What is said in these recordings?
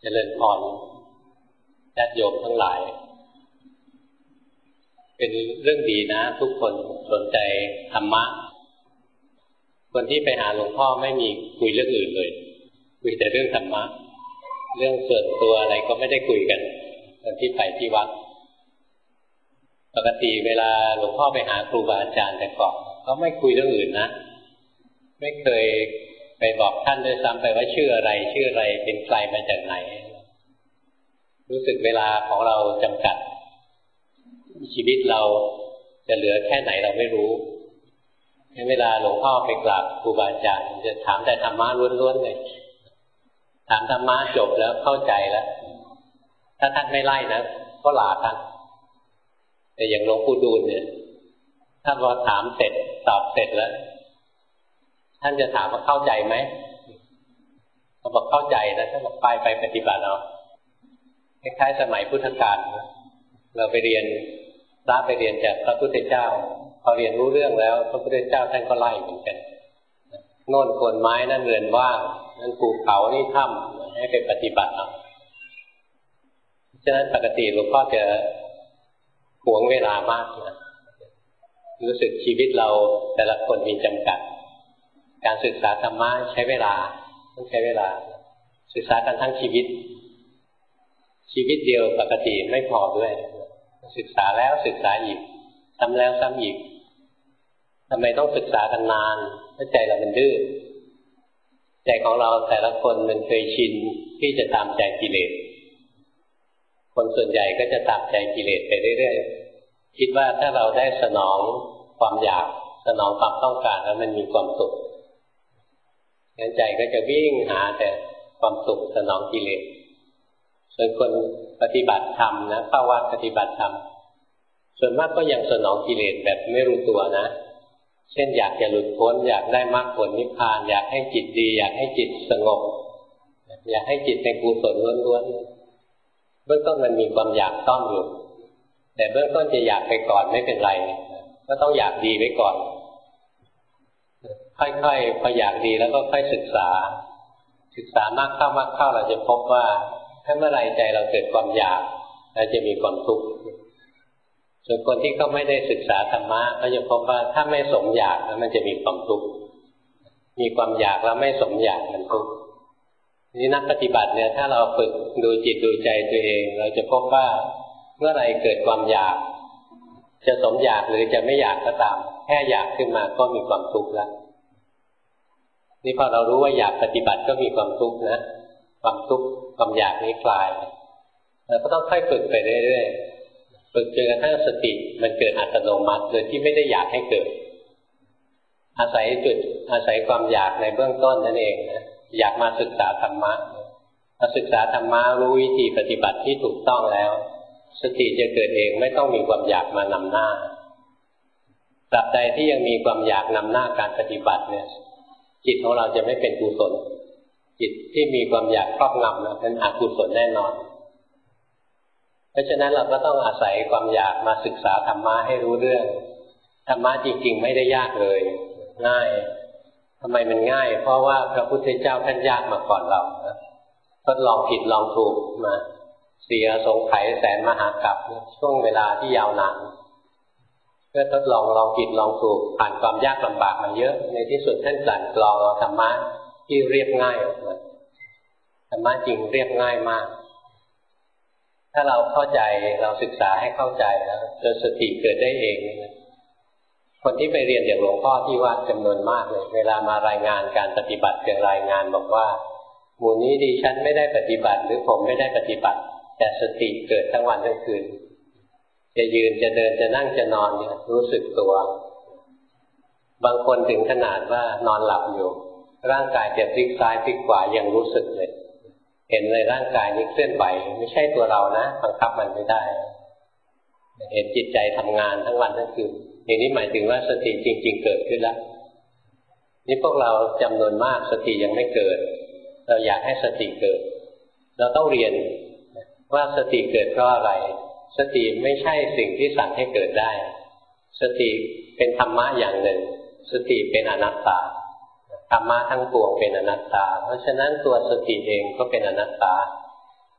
เจริญพรญาติโยมทั้งหลายเป็นเรื่องดีนะทุกคนสนใจธรรมะคนที่ไปหาหลวงพ่อไม่มีคุยเรื่องอื่นเลยคุยแต่เรื่องธรรมะเรื่องส่วนตัวอะไรก็ไม่ได้คุยกันตอนที่ไปที่วัดปกติเวลาหลวงพ่อไปหาครูบาอาจารย์แต่ก่อนก็ไม่คุยเรื่องอื่นนะไม่เคยไปบอกท่านด้วยซ้ำไปว่าชื่ออะไรเป็นใครมาจากไหนรู้สึกเวลาของเราจำกัดชีวิตเราจะเหลือแค่ไหนเราไม่รู้เวลาหลวงพ่อไปกราบครูบาอาจารย์จะถามแต่ธรรมะล้วนๆเลยถามธรรมะจบแล้วเข้าใจแล้วถ้าท่านไม่ไล่นะก็ลาท่านแต่อย่างหลวงปู่ดูลเนี่ยถ้าพอถามเสร็จตอบเสร็จแล้วท่านจะถามว่าเข้าใจไหมเขาบอกเข้าใจนะท่านบอกไปปฏิบัติเอาคล้ายๆสมัยพุทธกาลเราไปเรียนพระไปเรียนจากพระพุทธเจ้าพอเรียนรู้เรื่องแล้วพระพุทธเจ้าท่านก็ไล่เหมือนกันโน่นโคนไม้นั่นเรือนว่างนั่นภูเขานี่ถ้ำให้ไปปฏิบัติเอาฉะนั้นปกติหลวงพ่อจะหวงเวลามากนะรู้สึกชีวิตเราแต่ละคนมีจำกัดการศึกษาธรรมะใช้เวลาต้องใช้เวลาศึกษากันทั้งชีวิตเดียวปกติไม่พอด้วยศึกษาแล้วศึกษาอีกซ้ำแล้วซ้ำอีกทำไมต้องศึกษากันนานเพราะใจเรามันดื้อใจของเราแต่ละคนมันเคยชินที่จะตามใจกิเลสคนส่วนใหญ่ก็จะตามใจกิเลสไปเรื่อยๆคิดว่าถ้าเราได้สนองความอยากสนองความต้องการแล้วมันมีความสุขงั้นใจก็จะวิ่งหาแต่ความสุขสนองกิเลสส่วนคนปฏิบัติธรรมนะเข้าวัดปฏิบัติธรรมส่วนมากก็ยังสนองกิเลสแบบไม่รู้ตัวนะเช่นอยากจะหลุดพ้นอยากได้มรรคผลนิพพานอยากให้จิตดีอยากให้จิตสงบอยากให้จิตเป็นกุศลล้วนๆเบื้องต้นมันมีความอยากต้อนอยู่แต่เบื้องต้นจะอยากไปก่อนไม่เป็นไรก็ต้องอยากดีไว้ก่อนค่อยๆพออยากดีแล้วก็ค่อยศึกษามากเข้าเราจะพบว่าถ้าเมื่อไรใจเราเกิดความอยากเราจะมีความทุกข์ส่วนคนที่เขาไม่ได้ศึกษาธรรมะเขาจะพบว่าถ้าไม่สมอยากแล้วมันจะมีความทุกข์มีความอยากแล้วไม่สมอยากมันทุกข์นี่นักปฏิบัติเนี่ยถ้าเราฝึกดูจิตดูใจตัวเองเราจะพบว่าเมื่อไรเกิดความอยากจะสมอยากหรือจะไม่อยากก็ตามแค่อยากขึ้นมาก็มีความทุกข์แล้วนี่พอเรารู้ว่าอยากปฏิบัติก็มีความทุกข์นะความทุกข์ความอยากนี้คลายเราก็ต้องค่อยฝึกไปเรื่อยๆฝึกจนกระทั่งสติมันเกิดอัตโนมัติโดยที่ไม่ได้อยากให้เกิดอาศัยความอยากในเบื้องต้นนั่นเองนะอยากมาศึกษาธรรมะมาศึกษาธรรมะรู้วิธีปฏิบัติที่ถูกต้องแล้วสติจะเกิดเองไม่ต้องมีความอยากมานำหน้าตราบใดที่ยังมีความอยากนำหน้าการปฏิบัติเนี่ยจิตของเราจะไม่เป็นกุศลจิตที่มีความอยากครอบงำนะเป็นอกุศลแน่นอนเพราะฉะนั้นเราก็ต้องอาศัยความอยากมาศึกษาธรรมะให้รู้เรื่องธรรมะจริงๆไม่ได้ยากเลยง่ายทำไมมันง่ายเพราะว่าพระพุทธเจ้าท่านยากมาก่อนเราทดลองผิดลองถูกมาเสียสงไขแสนมหากาพย์ช่วงเวลาที่ยาวนานเพื่อทดลองผิดลองถูกผ่านความยากลำบากมาเยอะในที่สุดท่านกลั่นกรองเอาธรรมะที่เรียบง่ายออกมาธรรมะจริงเรียบง่ายมากถ้าเราเข้าใจเราศึกษาให้เข้าใจแล้วจนสติเกิดได้เองคนที่ไปเรียนอย่างหลวงพ่อที่วัดจำนวนมากเลยเวลามารายงานการปฏิบัติจะรายงานบอกว่าหมู่นี้ดิฉันไม่ได้ปฏิบัติหรือผมไม่ได้ปฏิบัติแต่สติเกิดทั้งวันทั้งคืนจะยืนจะเดินจะนั่งจะนอนเนี่ยรู้สึกตัวบางคนถึงขนาดว่านอนหลับอยู่ร่างกายจะพลิกซ้ายพลิกขวายังรู้สึกเลยเห็นเลยร่างกายนี้เคลื่อนไหวไม่ใช่ตัวเรานะบังคับมันไม่ได้เห็นจิตใจทำงานทั้งวันทั้งคืนอย่างนี้หมายถึงว่าสติจริงๆเกิดขึ้นแล้วนี่พวกเราจำนวนมากสติยังไม่เกิดเราอยากให้สติเกิดเราต้องเรียนว่าสติเกิดเพราะอะไรสติไม่ใช่สิ่งที่สั่งให้เกิดได้สติเป็นธรรมะอย่างหนึ่งสติเป็นอนัตตาธรรมะทั้งปวงเป็นอนัตตาเพราะฉะนั้นตัวสติเองก็เป็นอนัตตา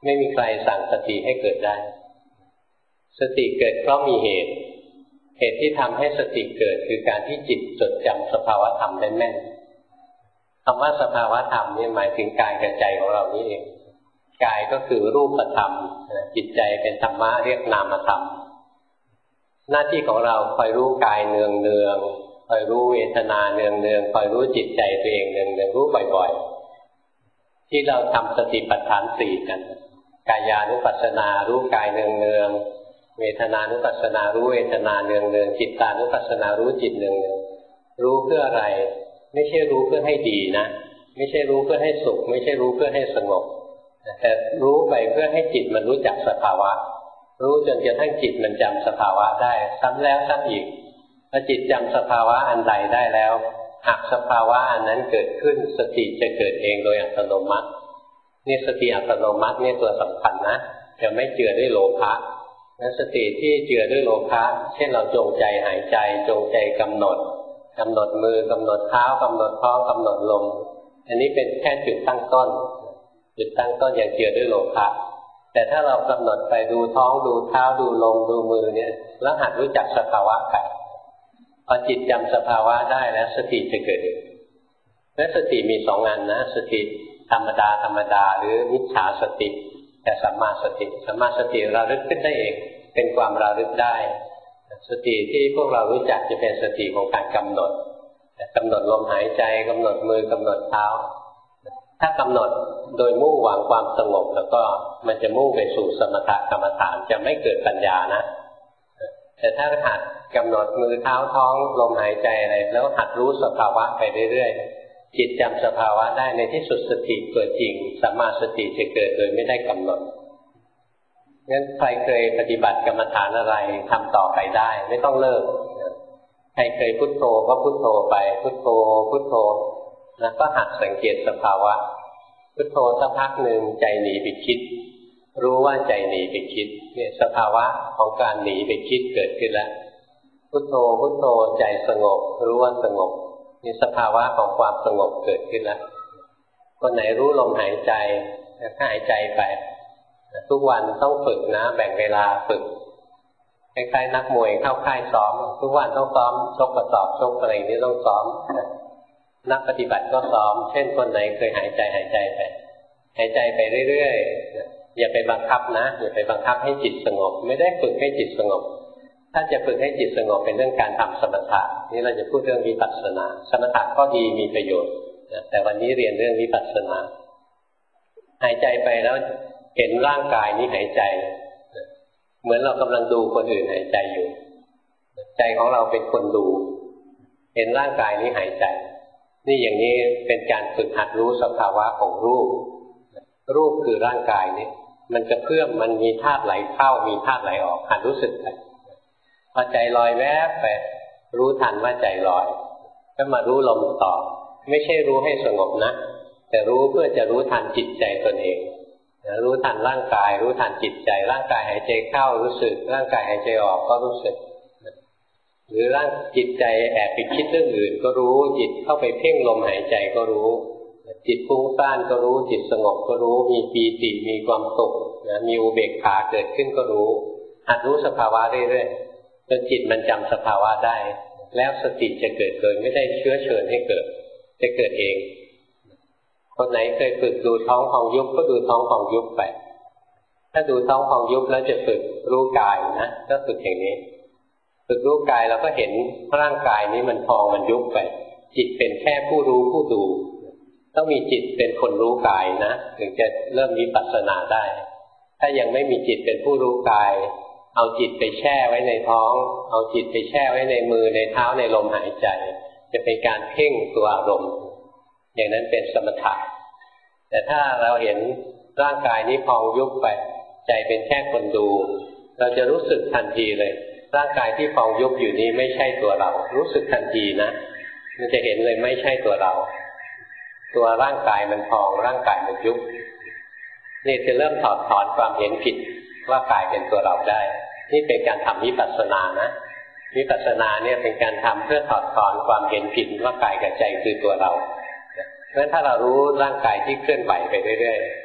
ไม่มีใครสั่งสติให้เกิดได้สติเกิดเพราะมีเหตุที่ทำให้สติเกิดคือการที่จิตจดจำสภาวธรรมได้แม่นคำว่าสภาวธรรมนี่หมายถึงกายกับใจของเรานี่เองกายก็คือรูปธรรมจิตใจเป็นธรรมะเรียกนามธรรมหน้าที่ของเราคอยรู้กายเนืองๆคอยรู้เวทนาเนืองๆคอยรู้จิตใจตัวเองเนืองๆรู้บ่อยๆที่เราทำสติปัฏฐานสี่กันกายานุปัสสนารู้กายเนืองๆเวทนานุปัสสนารู้เวทนาเนืองๆจิตตานุปัสสนารู้จิตเนืองๆรู้เพื่ออะไรไม่ใช่รู้เพื่อให้ดีนะไม่ใช่รู้เพื่อให้สุขไม่ใช่รู้เพื่อให้สงบแต่รู้ไปเพื่อให้จิตมันรู้จักสภาวะรู้จนกระทั่งจิตมันจำสภาวะได้ซ้ำแล้วซ้ำอีกพอจิตจำสภาวะอันใดได้แล้วหากสภาวะอันนั้นเกิดขึ้นสติจะเกิดเองโดยอัตโนมัตินี่สติอัตโนมัตินี่ตัวสำคัญนะจะไม่เจือด้วยโลภะนั้นสติที่เจือด้วยโลภะเช่นเราจงใจหายใจจงใจกำหนดมือกำหนดเท้ากำหนดท้องกำหนดลมอันนี้เป็นแค่จุดตั้งต้นจุดตั้งต้นอย่างเจือด้วยโลภะแต่ถ้าเรากำหนดไปดูท้องดูเท้าดูลมดูมือเนี่ยแล้วหัดรู้จักสภาวะไปพอจิตจำสภาวะได้แล้วสติจะเกิดเองและสติมีสองอันนะสติธรรมดาหรือมิจฉาสติแต่สัมมาสติระลึกขึ้นได้เองเป็นความระลึกได้สติที่พวกเรารู้จักจะเป็นสติของการกำหนดลมหายใจกำหนดมือกำหนดเท้าถ้ากำหนดโดยมุ่งหวังความสงบแล้วก็มันจะมุ่งไปสู่สมถกรรมฐานจะไม่เกิดปัญญานะแต่ถ้าหัดกำหนดมือเท้าท้องลมหายใจอะไรแล้วหัดรู้สภาวะไปเรื่อยๆจิตจำสภาวะได้ในที่สุดสติเกิดจริงสัมมาสติจะเกิดโดยไม่ได้กำหนดงั้นใครเคยปฏิบัติกรรมฐานอะไรทำต่อไปได้ไม่ต้องเลิกใครเคยพุทโธก็พุทโธไปพุทโธแล้วก็หัดสังเกตสภาวะพุทโธสักพักหนึ่งใจหนีไปคิดรู้ว่าใจหนีไปคิดเนี่ยสภาวะของการหนีไปคิดเกิดขึ้นแล้วพุทโธใจสงบรู้ว่าสงบนี่สภาวะของความสงบเกิดขึ้นแล้วคนไหนรู้ลมหายใจหายใจไปทุกวันต้องฝึกนะแบ่งเวลาฝึกคล้ายๆนักมวยเข้าค่ายซ้อมทุกวันต้องซ้อมชกกระสอบชกอะไรนี่ต้องซ้อมนักปฏิบัติก็ซ้อมเช่นคนไหนเคยหายใจไปเรื่อยๆอย่าไปบังคับนะอย่าไปบังคับให้จิตสงบไม่ได้ฝึกให้จิตสงบถ้าจะฝึกให้จิตสงบเป็นเรื่องการทำสมถะนี่เราจะพูดเรื่องวิปัสสนาสมถะก็ดีมีประโยชน์แต่วันนี้เรียนเรื่องวิปัสสนาหายใจไปแล้วเห็นร่างกายนี้หายใจเหมือนเรากำลังดูคนอื่นหายใจอยู่ใจของเราเป็นคนดูเห็นร่างกายนี้หายใจนี่อย่างนี้เป็นการฝึกหัดรู้สภาวะของรูปคือร่างกายนี้มันจะเพื่อมมันมีธาตุไหลเข้ามีธาตุไหลออกหัดรู้สึกไปพอใจลอยแวบไปรู้ทันว่าใจลอยก็มารู้ลมต่อไม่ใช่รู้ให้สงบนะแต่รู้เพื่อจะรู้ทันจิตใจตนเองรู้ทันร่างกายรู้ทันจิตใจร่างกายหายใจเข้ารู้สึกร่างกายหายใจออกก็รู้สึกหรือร่างจิตใจแอบไปคิดเรื่องอื่นก็รู้จิตเข้าไปเพ่งลมหายใจก็รู้จิตฟุ้งซ่านก็รู้จิตสงบก็รู้มีปีติมีความสุขมีอุเบกขาเกิดขึ้นก็รู้หัดรู้สภาวะเรื่อยๆจนจิตมันจำสภาวะได้แล้วสติจะเกิดโดยไม่ได้เชื้อเชิญให้เกิดจะเกิดเองคนไหนเคยฝึกดูท้องพองยุบก็ดูท้องพองยุบไปถ้าดูท้องพองยุบแล้วจะฝึกรู้กายนะก็ฝึกอย่างนี้ฝึกรู้กายเราก็เห็นร่างกายนี้มันพองมันยุบไปจิตเป็นแค่ผู้รู้ผู้ดูต้องมีจิตเป็นคนรู้กายนะถึงจะเริ่มวิปัสสนาได้ถ้ายังไม่มีจิตเป็นผู้รู้กายเอาจิตไปแช่ไว้ในท้องเอาจิตไปแช่ไว้ในมือในเท้าในลมหายใจจะเป็นการเพ่งตัวอารมณ์อย่างนั้นเป็นสมถะแต่ถ้าเราเห็นร่างกายนี้พองยุบไปใจเป็นแค่คนดูเราจะรู้สึกทันทีเลยร่างกายที่พองยุบอยู่นี้ไม่ใช่ตัวเรารู้สึกทันทีนะมันจะเห็นเลยไม่ใช่ตัวเราตัวร่างกายมันพองร่างกายมันยุบนี่จะเริ่มถอดถอนความเห็นผิดว่ากายเป็นตัวเราได้นี่เป็นการทำวิปัสสนานะวิปัสสนาเนี่ยเป็นการทำเพื่อถอดถอนความเห็นผิดว่ากายกับใจคือตัวเราเพราะฉะนั้นถ้าเรารู้ร่างกายที่เคลื่อนไหวไปเรื่อย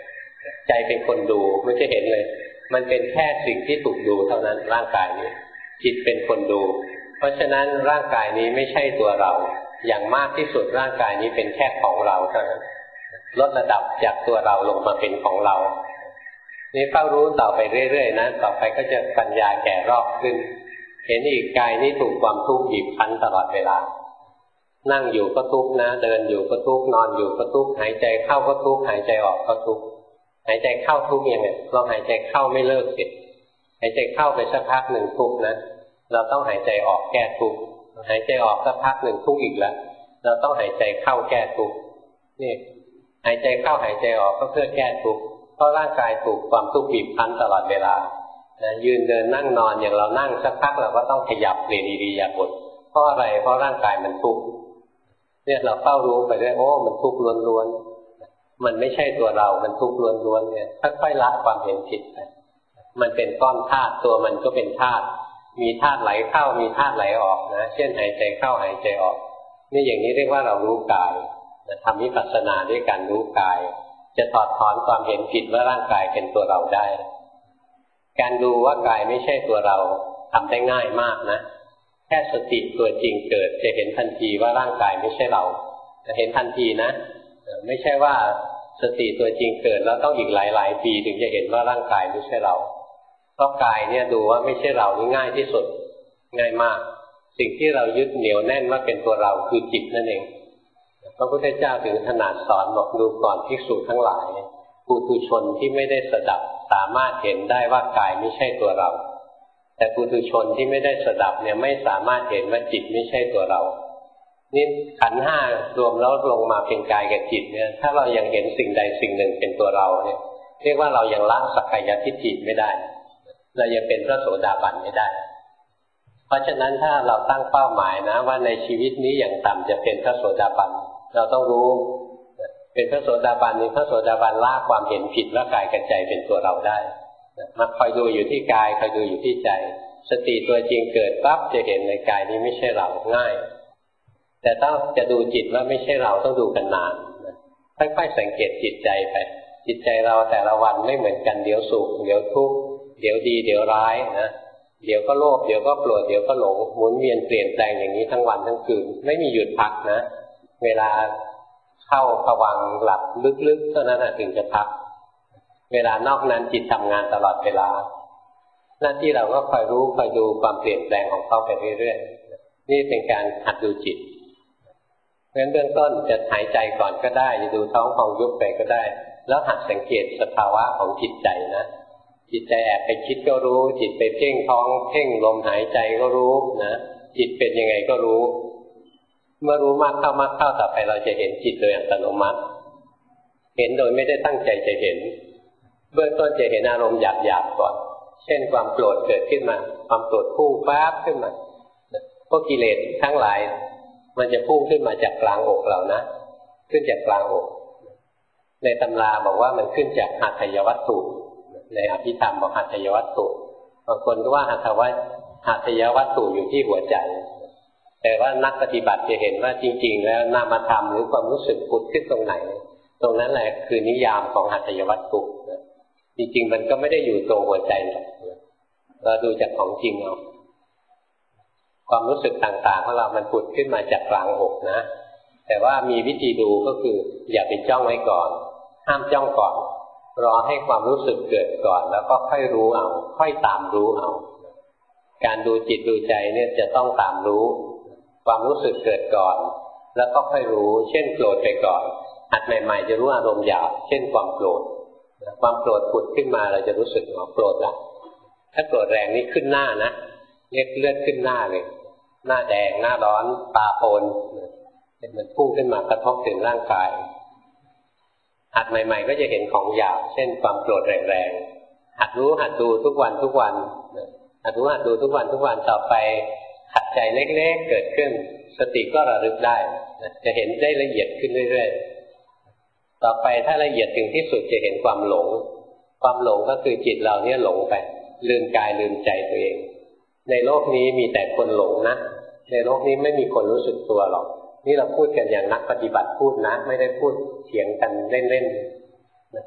ใจเป็นคนดูไม่ใช่เห็นเลยมันเป็นแค่สิ่งที่ถูกดูเท่านั้นร่างกายนี้จิตเป็นคนดูเพราะฉะนั้นร่างกายนี้ไม่ใช่ตัวเราอย่างมากที่สุดร่างกายนี้เป็นแค่ของเราเท่านั้นลดระดับจากตัวเราลงมาเป็นของเรานี่เฝ้ารู้ต่อไปเรื่อยๆนะต่อไปก็จะปัญญาแก่รอบขึ้นเห็นอีกกายนี้ถูกความทุกข์บีบคั้นตลอดเวลานั่งอยู่ก็ทุกข์นะเดินอยู่ก็ทุกข์นอนอยู่ก็ทุกข์หายใจเข้าก็ทุกข์หายใจออกก็ทุกข์หายใจเข้าทุกข์ยังไงเราหายใจเข้าไม่เลิกสิหายใจเข้าไปสักพักหนึ่งทุกข์นะเราต้องหายใจออกแก้ทุกข์หายใจออกสักพักหนึ่งทุกข์อีกแล้วเราต้องหายใจเข้าแก้ทุกข์นี่หายใจเข้าหายใจออกก็เพื่อแก้ทุกข์เพราะร่างกายถูกความทุกข์บีบคั้นตลอดเวลายืนเดินนั่งนอนอย่างเรานั่งสักพักเราก็ต้องขยับเปลี่ยนอิริยาบถเพราะอะไรเพราะร่างกายมันทุกข์เนี่ยเราเฝ้ารู้ไปเรื่อยโอ้มันทุกข์ล้วนๆมันไม่ใช่ตัวเรามันทุกข์ล้วนๆเนี่ยค่อยๆละความเห็นผิดไปมันเป็นก้อนธาตุตัวมันก็เป็นธาตุมีธาตุไหลเข้ามีธาตุไหลออกนะเช่นหายใจเข้าหายใจออกนี่อย่างนี้เรียกว่าเรารู้กายทำวิปัสสนาด้วยการรู้กายจะถอดถอนความเห็นผิดว่าร่างกายเป็นตัวเราได้การดูว่ากายไม่ใช่ตัวเราทำได้ง่ายมากนะแค่สติตัวจริงเกิดจะเห็นทันทีว่าร่างกายไม่ใช่เราจะเห็นทันทีนะไม่ใช่ว่าสติตัวจริงเกิดแล้วต้องอีกหลายๆปีถึงจะเห็นว่าร่างกายไม่ใช่เราเพราะกายเนี่ยดูว่าไม่ใช่เรานี่ง่ายที่สุดง่ายมากสิ่งที่เรายึดเหนี่ยวแน่นว่าเป็นตัวเราคือจิตนั่นเองพระพุทธเจ้าถึงขนาดสอนบอกดูก่อนภิกษุทั้งหลายปุถุชนที่ไม่ได้สดับสามารถเห็นได้ว่ากายไม่ใช่ตัวเราแต่ปุถุชนที่ไม่ได้สดับเนี่ยไม่สามารถเห็นว่าจิตไม่ใช่ตัวเรานี่ขันธ์ห้ารวมแล้วลงมาเป็นกายกับจิตเนี่ยถ้าเรายังเห็นสิ่งใดสิ่งหนึ่งเป็นตัวเราเนี่ยเรียกว่าเรายังละสักกายทิฏฐิไม่ได้เรายังเป็นพระโสดาบันไม่ได้เพราะฉะนั้นถ้าเราตั้งเป้าหมายนะว่าในชีวิตนี้อย่างต่ำจะเป็นพระโสดาบันเราต้องรู้เป็นพระโสดาบันนี่พระโสดาบันละความเห็นผิดว่ากายกับใจเป็นตัวเราได้มาคอยดูอยู่ที่กายคอยดูอยู่ที่ใจสติตัวจริงเกิดปั๊บจะเห็นในกายนี้ไม่ใช่เราง่ายแต่ต้องจะดูจิตว่าไม่ใช่เราต้องดูกันนานค่อยๆสังเกตจิตใจไปจิตใจเราแต่ละวันไม่เหมือนกันเดี๋ยวสุขเดี๋ยวทุกข์เดี๋ยวดีเดี๋ยวร้ายนะเดี๋ยวก็โลภเดี๋ยวก็โกรธเดี๋ยวก็หลงหมุนเวียนเปลี่ยนแปลงอย่างนี้ทั้งวันทั้งคืนไม่มีหยุดพักนะเวลาเข้าภวังค์หลับลึกๆเท่านั้นถึงจะพักเวลานอกนั้นจิตทำงานตลอดเวลาหน้าที่เราก็คอยรู้คอยดูความเปลี่ยนแปลงของเขาไปเรื่อยๆนี่เป็นการหัดดูจิตเพราะฉะนั้นเบื้องต้นจะหายใจก่อนก็ได้จะดูท้องพองยุบไปก็ได้แล้วหัดสังเกตสภาวะของจิตใจนะจิตใจแอบไปคิดก็รู้จิตไปเพ่งท้องเพ่งลมหายใจก็รู้นะจิตเป็นยังไงก็รู้เมื่อรู้มากเข้ามากเข้าต่อไปเราจะเห็นจิตโดยอัตโนมัติเห็นโดยไม่ได้ตั้งใจจะเห็นเบื้องต้นจะเห็นอารมณ์หยาบๆก่อนเช่นความโกรธเกิดขึ้นมาความโกรธพุ่งฟ้าขึ้นมาพวกกิเลสทั้งหลายมันจะพุ่งขึ้นมาจากกลางอกเรานะขึ้นจากกลางอกในตำราบอกว่ามันขึ้นจากหัตถยวัตถุในอภิธรรมบอกหัตถยวัตถุบางคนก็ว่าหัตถยวัตถุอยู่ที่หัวใจแต่ว่านักปฏิบัติจะเห็นว่าจริงๆแล้วนามธรรมหรือความรู้สึกผุดขึ้นตรงไหนตรงนั้นแหละคือนิยามของหัตถยวัตถุจริงๆมันก็ไม่ได้อยู่ตรงหัวใจหรอกเราดูจากของจริงเอาความรู้สึกต่างๆของเรามันผุดขึ้นมาจากกลางอกนะแต่ว่ามีวิธีดูก็คืออย่าไปจ้องไว้ก่อนห้ามจ้องก่อนรอให้ความรู้สึกเกิดก่อนแล้วก็ค่อยรู้เอาค่อยตามรู้เอาการดูจิตดูใจเนี่ยจะต้องตามรู้ความรู้สึกเกิดก่อนแล้วก็ค่อยรู้เช่นโกรธไปก่อนหัดใหม่ๆจะรู้อารมณ์หยาบเช่นความโกรธความโกรธผุดขึ้นมาเราจะรู้สึกว่าโกรธละถ้าโกรธแรงนี่ขึ้นหน้านะเรียกเลือดขึ้นหน้าเลยหน้าแดงหน้าร้อนตาโปนมันพุ่งขึ้นมากระทบถึงร่างกายหัดใหม่ๆก็จะเห็นของหยาบเช่นความโกรธแรงๆหัดรู้หัดดูทุกวันทุกวันหัดรู้หัดดูทุกวันทุกวันต่อไปหัดใจเล็กๆเกิดขึ้นสติก็ระลึกได้จะเห็นได้ละเอียดขึ้นเรื่อยๆต่อไปถ้าละเอียดถึงที่สุดจะเห็นความหลงความหลงก็คือจิตเราเนี่ยหลงไปลืมกายลืมใจตัวเองในโลกนี้มีแต่คนหลงนะในโลกนี้ไม่มีคนรู้สึกตัวหรอกนี่เราพูดกันอย่างนักปฏิบัติพูดนะไม่ได้พูดเถียงกันเล่นๆ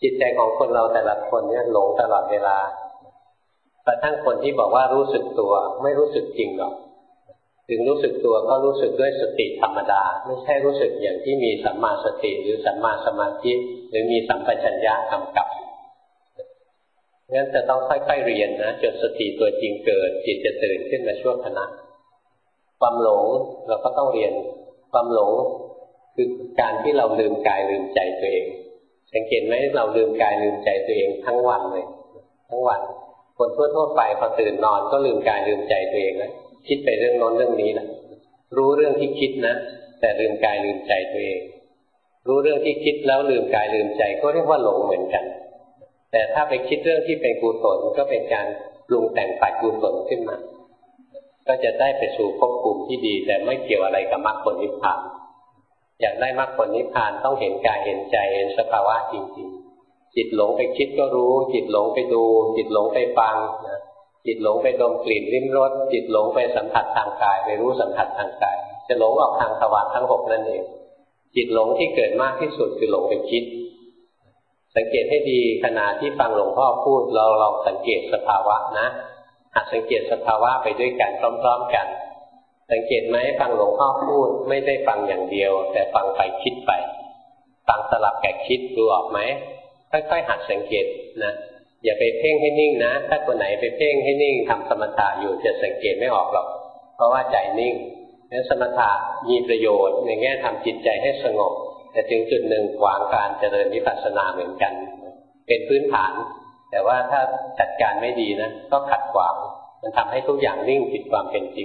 จิตใจของคนเราแต่ละคนเนี่ยหลงตลอดเวลากระทั่งคนที่บอกว่ารู้สึกตัวไม่รู้สึกจริงหรอกถึงรู้สึกตัวก็รู้สึกด้วยสติธรรมดาไม่ใช่รู้สึกอย่างที่มีสัมมาสติหรือสัมมาสมาธิหรือมีสัมปชัญญะกำกับงั้นจะต้องค่อยๆเรียนนะจนสติตัวจริงเกิดจิตจะตื่นขึ้นมาชั่วขณะความหลงเราก็ต้องเรียนความหลงคือการที่เราลืมกายลืมใจตัวเองสังเกตไหมเราลืมกายลืมใจตัวเองทั้งวันเลยทั้งวันคนทั่วๆไปพอตื่นนอนก็ลืมกายลืมใจตัวเองแล้วคิดไปเรื่องโน้นเรื่องนี้นะรู้เรื่องที่คิดนะแต่ลืมกายลืมใจตัวเองรู้เรื่องที่คิดแล้วลืมกายลืมใจก็เรียกว่าหลงเหมือนกันแต่ถ้าไปคิดเรื่องที่เป็นกุศลก็เป็นการปรุงแต่งฝ่ายกุศลขึ้นมาก็จะได้ไปสู่ภพภูมิที่ดีแต่ไม่เกี่ยวอะไรกับมรรคผลนิพพานอยากได้มรรคผลนิพพานต้องเห็นกายเห็นใจเห็นสภาวะจริงๆจิตหลงไปคิดก็รู้จิตหลงไปดูจิตหลงไปฟังนะจิตหลงไปดมกลิ่นลิ้มรสจิตหลงไปสัมผัสทางกายไปรู้สัมผัสทางกายจะหลงออกทางทวารทั้ง6นั่นเองจิตหลงที่เกิดมากที่สุดคือหลงไปคิดสังเกตให้ดีขณะที่ฟังหลวงพ่อพูดเราลองสังเกตสภาวะนะหัดสังเกตสภาวะไปด้วยกันพร้อมๆกันสังเกตไหมฟังหลวงพ่อพูดไม่ได้ฟังอย่างเดียวแต่ฟังไปคิดไปฟังสลับแกะคิดดูออกไหมค่อยๆหัดสังเกตนะอย่าไปเพ่งให้นิ่งนะถ้าคนไหนไปเพ่งให้นิ่งทำสมถะอยู่จะสังเกตไม่ออกหรอกเพราะว่าใจนิ่งงั้นสมถะมีประโยชน์ในแง่ทำจิตใจให้สงบแต่ถึงจุดหนึ่งขวางการเจริญวิปัสสนาเหมือนกันเป็นพื้นฐานแต่ว่าถ้าจัดการไม่ดีนะก็ขัดขวางมันทำให้ทุกอย่างนิ่งผิดความเป็นจริง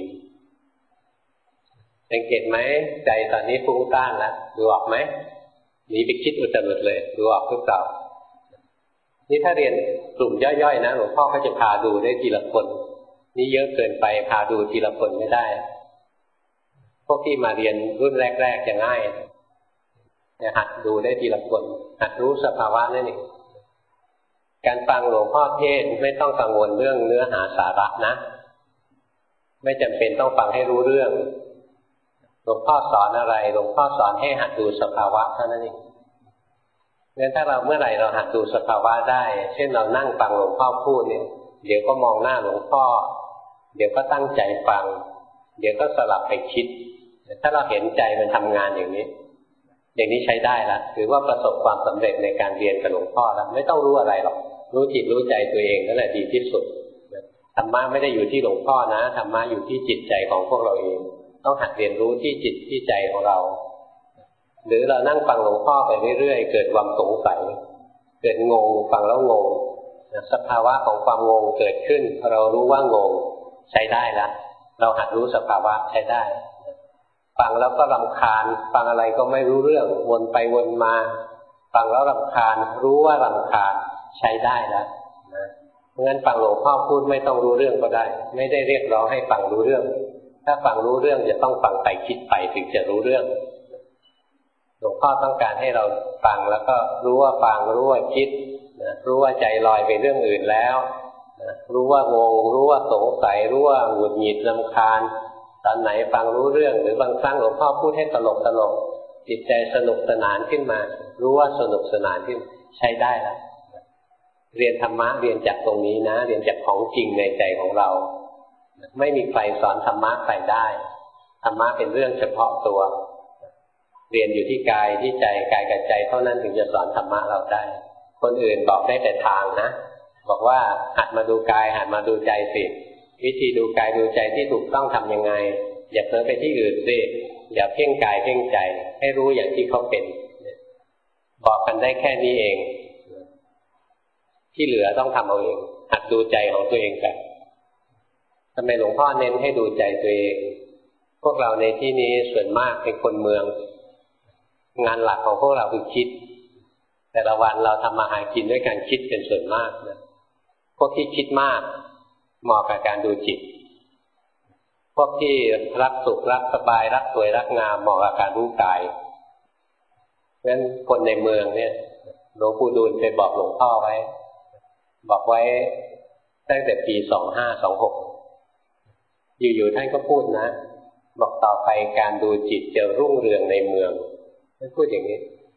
สังเกตไหมใจตอนนี้ฟุ้งซ่านแล้วดูออกไหมหนีไปคิดอุตรุดเลยดูออกหรือเปล่านี่ถ้าเรียนกลุ่มย่อยๆนะหลวงพ่อก็จะพาดูได้ทีละคนนี่เยอะเกินไปพาดูทีละคนไม่ได้พวกที่มาเรียนรุ่นแรกๆจะง่ายจะหัดดูได้ทีละคนหัดรู้สภาวะนั่นเองการฟังหลวงพ่อเทศไม่ต้องกังวลเรื่องเนื้อหาสาระนะไม่จำเป็นต้องฟังให้รู้เรื่องหลวงพ่อสอนอะไรหลวงพ่อสอนให้หัดดูสภาวะเท่านั้นเองงั้นถ้าเราเมื่อไหร่เราหัดดูสภาวะได้เช่นเรานั่งฟังหลวงพ่อพูดเนี่ยเดี๋ยวก็มองหน้าหลวงพ่อเดี๋ยวก็ตั้งใจฟังเดี๋ยวก็สลับไปคิดถ้าเราเห็นใจมันทำงานอย่างนี้ใช้ได้แล้วถือว่าประสบความสำเร็จในการเรียนกับหลวงพ่อแล้วไม่ต้องรู้อะไรหรอกรู้จิตรู้ใจตัวเองนั่นแหละดีที่สุดธรรมะไม่ได้อยู่ที่หลวงพ่อนะธรรมะอยู่ที่จิตใจของพวกเราเองต้องหัดเรียนรู้ที่จิตที่ใจของเราหรือเรานั่งฟังหลวงพ่อไปเรื่อยๆเกิดความสงสัยเกิดงงฟังแล้วงงสภาวะของความงงเกิดขึ้นเรารู้ว่างงใช้ได้แล้วเราหัดรู้สภาวะใช้ได้ฟังแล้วก็รำคาญฟังอะไรก็ไม่รู้เรื่องวนไปวนมาฟังแล้วรำคาญรู้ว่ารำคาญใช้ได้แล้วนะเพราะงั้นฟังหลวงพ่อพูดไม่ต้องรู้เรื่องก็ได้ไม่ได้เรียกร้องให้ฟังรู้เรื่องถ้าฟังรู้เรื่องจะต้องฟังไปคิดไปถึงจะรู้เรื่องหลวงพ่อต้องการให้เราฟังแล้วก็รู้ว่าฟังรู้ว่าคิดนะรู้ว่าใจลอยไปเรื่องอื่นแล้วนะรู้ว่างงรู้ว่าสงสัยรู้ว่าหงุดหงิดรำคาญตอนไหนฟังรู้เรื่องหรือบางครั้งหลวงพ่อพูดให้ตลกจิตใจสนุกสนานขึ้นมารู้ว่าสนุกสนานขึ้นใช้ได้แล้วเรียนธรรมะเรียนจากตรงนี้นะเรียนจากของจริงในใจของเราไม่มีใครสอนธรรมะใครได้ธรรมะเป็นเรื่องเฉพาะตัวเรียนอยู่ที่กายที่ใจกายกับใจเท่านั้นถึงจะสอนธรรมะเราได้คนอื่นบอกได้แต่ทางนะบอกว่าหัดมาดูกายหัดมาดูใจสิวิธีดูกายดูใจที่ถูกต้องทำยังไงอย่าเผลอไปที่อื่นสิอย่าเพ่งกายเพ่งใจให้รู้อย่างที่เขาเป็นบอกกันได้แค่นี้เองที่เหลือต้องทำเอาเองหัดดูใจของตัวเองกันทำไมหลวงพ่อเน้นให้ดูใจตัวเองพวกเราในที่นี้ส่วนมากเป็นคนเมืองงานหลักของพวกเราคือคิดแต่ละวันเราทำมาหากินด้วยการคิดเป็นส่วนมากนะพวกที่คิดมากเหมาะกับการดูจิตพวกที่รักสุขรักสบายรักสวยรักงามเหมาะกับการรู้กายเพราะฉะนั้นคนในเมืองเนี่ยหลวงปู่ดูลเคยบอกหลวงพ่อไว้บอกไว้ตั้งแต่ปี2526อยู่ๆท่านก็พูดนะบอกต่อไปการดูจิตจะรุ่งเรืองในเมืองท่านพูดอย่างนี้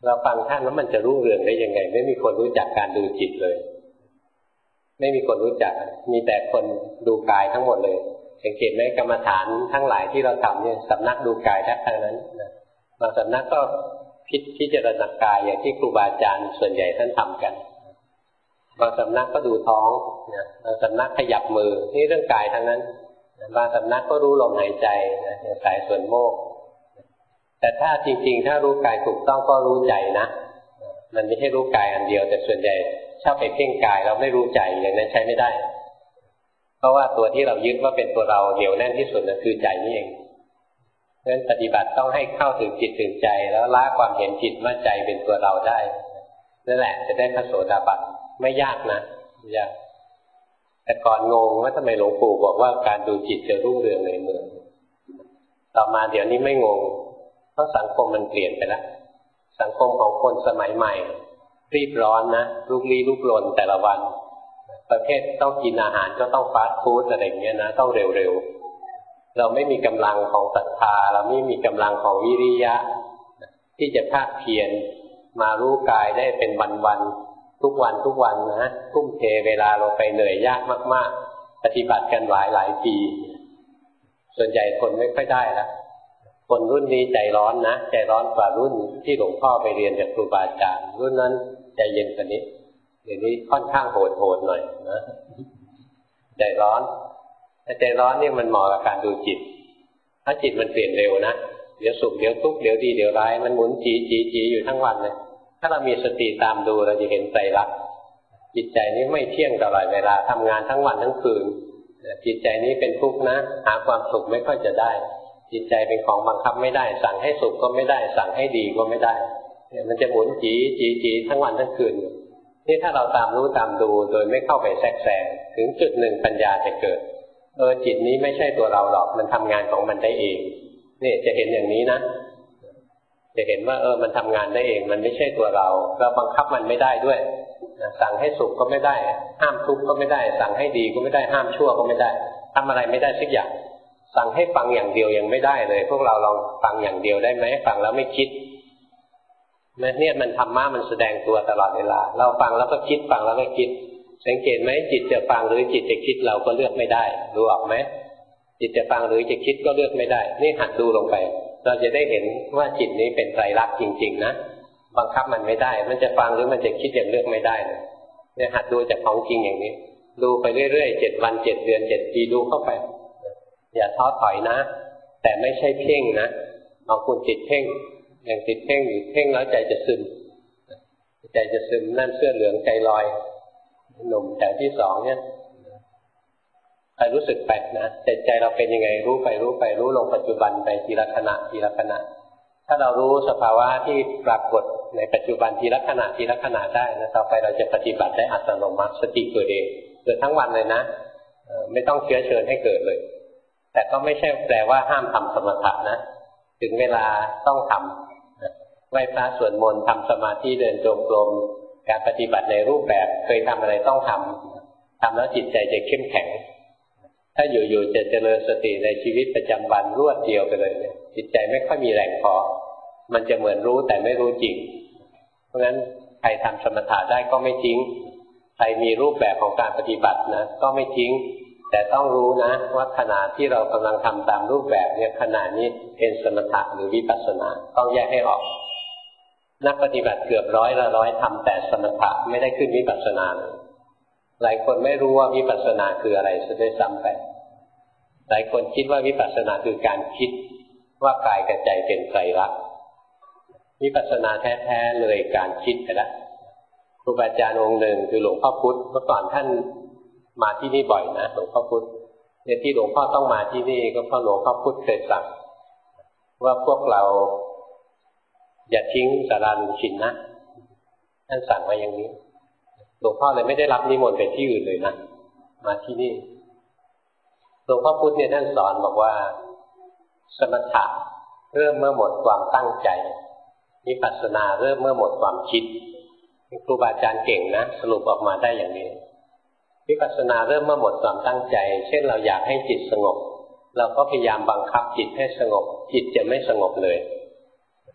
เราฟังท่านแล้วมันจะรุ่งเรืองได้ยังไงไม่มีคนรู้จักการดูจิตเลยไม่มีคนรู้จักมีแต่คนดูกายทั้งหมดเลยสังเกตไหมกรรมฐานทั้งหลายที่เราทำเนี่ยสำนักดูกายทั้งนั้นบางสำนักก็พิจารณากายอย่างที่ครูบาอาจารย์ส่วนใหญ่ท่านทำกันบางสำนักก็ดูท้องบางสำนักขยับมือนี่เรื่องกายทั้งนั้นบางสำนักก็รู้ลมหายใจอย่างสายส่วนโมกข์แต่ถ้าจริงๆถ้ารู้กายถูกต้องก็รู้ใจนะมันไม่ใช่รู้กายอันเดียวแต่ส่วนใหญ่ชอบไปเพ่งกายเราไม่รู้ใจอย่างนั้นใช้ไม่ได้เพราะว่าตัวที่เรายึดว่าเป็นตัวเราเหนียวแน่นที่สุดนั่นคือใจนี่เองเพราะฉะนั้นปฏิบัติต้องให้เข้าถึงจิตถึงใจแล้วละความเห็นผิดว่าใจเป็นตัวเราได้นั่นแหละจะได้พระโสดาบันไม่ยากนะไม่ยากแต่ก่อนงงว่าทำไมหลวงปู่บอกว่าการดูจิตจะรุ่งเรืองในเมืองต่อมาเดี๋ยวนี้ไม่งงเพราะสังคมมันเปลี่ยนไปแล้วสังคมของคนสมัยใหม่รีบร้อนนะลุกลี้ลุกลนแต่ละวันประเภทต้องกินอาหารก็ต้องฟาสต์ฟู้ดอะไรอย่างเงี้ยนะต้องเร็วๆเราไม่มีกำลังของศรัทธาเราไม่มีกำลังของวิริยะที่จะภาคเพียรมารู้กายได้เป็นวันๆทุกวันนะทุ่มเทเวลาลงไปเหนื่อยยากมากๆปฏิบัติกันหลายปีส่วนใหญ่คนไม่ค่อยได้ละคนรุ่นนี้ใจร้อนนะใจร้อนกว่ารุ่นที่หลวงพ่อไปเรียนจากครูบาอาจารย์รุ่นนั้นใจเย็นกว่านี้เดี๋ยวนี้ค่อนข้างโหดหน่อยนะใจร้อนแต่ใจร้อนนี่มันเหมาะกับการดูจิตถ้าจิตมันเปลี่ยนเร็วนะเดี๋ยวสุขเดี๋ยวทุกข์เดี๋ยวดีเดี๋ยวร้ายมันหมุนจีอยู่ทั้งวันเลยถ้าเรามีสติตามดูเราจะเห็นไตรลักษณ์จิตใจนี้ไม่เที่ยงตลอดเวลาทำงานทั้งวันทั้งคืนจิตใจนี้เป็นทุกข์นะหาความสุขไม่ค่อยจะได้จิตใจเป็นของบังคับไม่ได้สั่งให้สุขก็ไม่ได้สั่งให้ดีก็ไม่ได้มันจะหมุนจีทั้งวันทั้งคืนนี่ถ้าเราตามรู้ตามดูโดยไม่เข้าไปแทรกแซงถึงจุดหนึ่งปัญญาจะเกิดจิตนี้ไม่ใช่ตัวเราหรอกมันทำงานของมันได้เองนี่จะเห็นอย่างนี้นะจะเห็นว่ามันทำงานได้เองมันไม่ใช่ตัวเราเราบังคับมันไม่ได้ด้วยสั่งให้สุขก็ไม่ได้ห้ามทุกข์ก็ไม่ได้สั่งให้ดีก็ไม่ได้ห้ามชั่วก็ไม่ได้ทำอะไรไม่ได้สักอย่างสั่งให้ฟังอย่างเดียวยังไม่ได้เลยพวกเราลองฟังอย่างเดียวได้ไหมฟังแล้วไม่คิดเนี่ยมันธรรมะมันแสดงตัวตลอดเวลาเราฟังแล้วก็คิดฟังแล้วก็คิดสังเกตไหมจิตจะฟังหรือจิตจะคิดเราก็เลือกไม่ได้ดูออกไหมจิตจะฟังหรือจะคิดก็เลือกไม่ได้นี่หัดดูลงไปเราจะได้เห็นว่าจิตนี้เป็นไตรลักษณ์จริงๆนะบังคับมันไม่ได้มันจะฟังหรือมันจะคิดอย่างเลือกไม่ได้เนี่ยหัดดูจากของจริงอย่างนี้ดูไปเรื่อยๆ7 วัน7 เดือน7 ปีดูเข้าไปอย่าท้อถอยนะแต่ไม่ใช่เพ่งนะบางคนติดเพ่งอย่างติดเพ่งอยู่เพ่งแล้วใจจะซึมนั่นเสื้อเหลืองใจลอยหนุ่มแถวที่2เนี่ยใครรู้สึกแปลกนะใจเราเป็นยังไงรู้ไปรู้ลงปัจจุบันไปทีละขณะถ้าเรารู้สภาวะที่ปรากฏในปัจจุบันทีละขณะได้นะต่อไปเราจะปฏิบัติได้อัตโนมัติสติเกิดเองเกิดทั้งวันเลยนะไม่ต้องเชื้อเชิญให้เกิดเลยแต่ก็ไม่ใช่แปลว่าห้ามทำสมถะนะถึงเวลาต้องทำไหว้พระสวดมนต์ทำสมาธิเดินจงกรมการปฏิบัติในรูปแบบเคยทำอะไรต้องทำแล้วจิตใจจะเข้มแข็งถ้าอยู่ๆจะเจริญสติในชีวิตประจำวันรวดเดียวไปเลยเนี่ยจิตใจไม่ค่อยมีแรงพอมันจะเหมือนรู้แต่ไม่รู้จริงเพราะฉะนั้นใครทำสมถะได้ก็ไม่ทิ้งใครมีรูปแบบของการปฏิบัตินะก็ไม่ทิ้งแต่ต้องรู้นะว่าขณะที่เรากำลังทำตามรูปแบบเนี่ยขณะนี้เป็นสมถะหรือวิปัสสนาต้องแยกให้ออกนักปฏิบัติเกือบ100ทำแต่สมถะไม่ได้ขึ้นวิปัสสนาเลยหลายคนไม่รู้ว่าวิปัสสนาคืออะไรซะด้วยซ้ำไปหลายคนคิดว่าวิปัสสนาคือการคิดว่ากายกับใจเป็นไตรลักษณ์วิปัสสนาแท้ๆเลยการคิดไปแล้วครูบาอาจารย์องค์หนึ่งคือหลวงพ่อพุธเมื่อก่อนท่านมาที่นี่บ่อยนะหลวงพ่อพุธเนี่ยที่หลวงพ่อต้องมาที่นี่ก็เพราะหลวงพ่อพุธเคยสั่งว่าพวกเราอย่าทิ้งสาราลุงชินนะท่านสั่งไว้อย่างนี้หลวงพ่อเลยไม่ได้รับนิมนต์ไปที่อื่นเลยนะมาที่นี่หลวงพ่อพุธเนี่ยท่านสอนบอกว่าสมถะเริ่มเมื่อหมดความตั้งใจวิปัสสนาเริ่มเมื่อหมดความคิดครูบาอาจารย์เก่งนะสรุปออกมาได้อย่างนี้วิปัสสนาเริ่มเมื่อหมดความตั้งใจเช่นเราอยากให้จิตสงบเราก็พยายามบังคับจิตให้สงบจิตจะไม่สงบเลย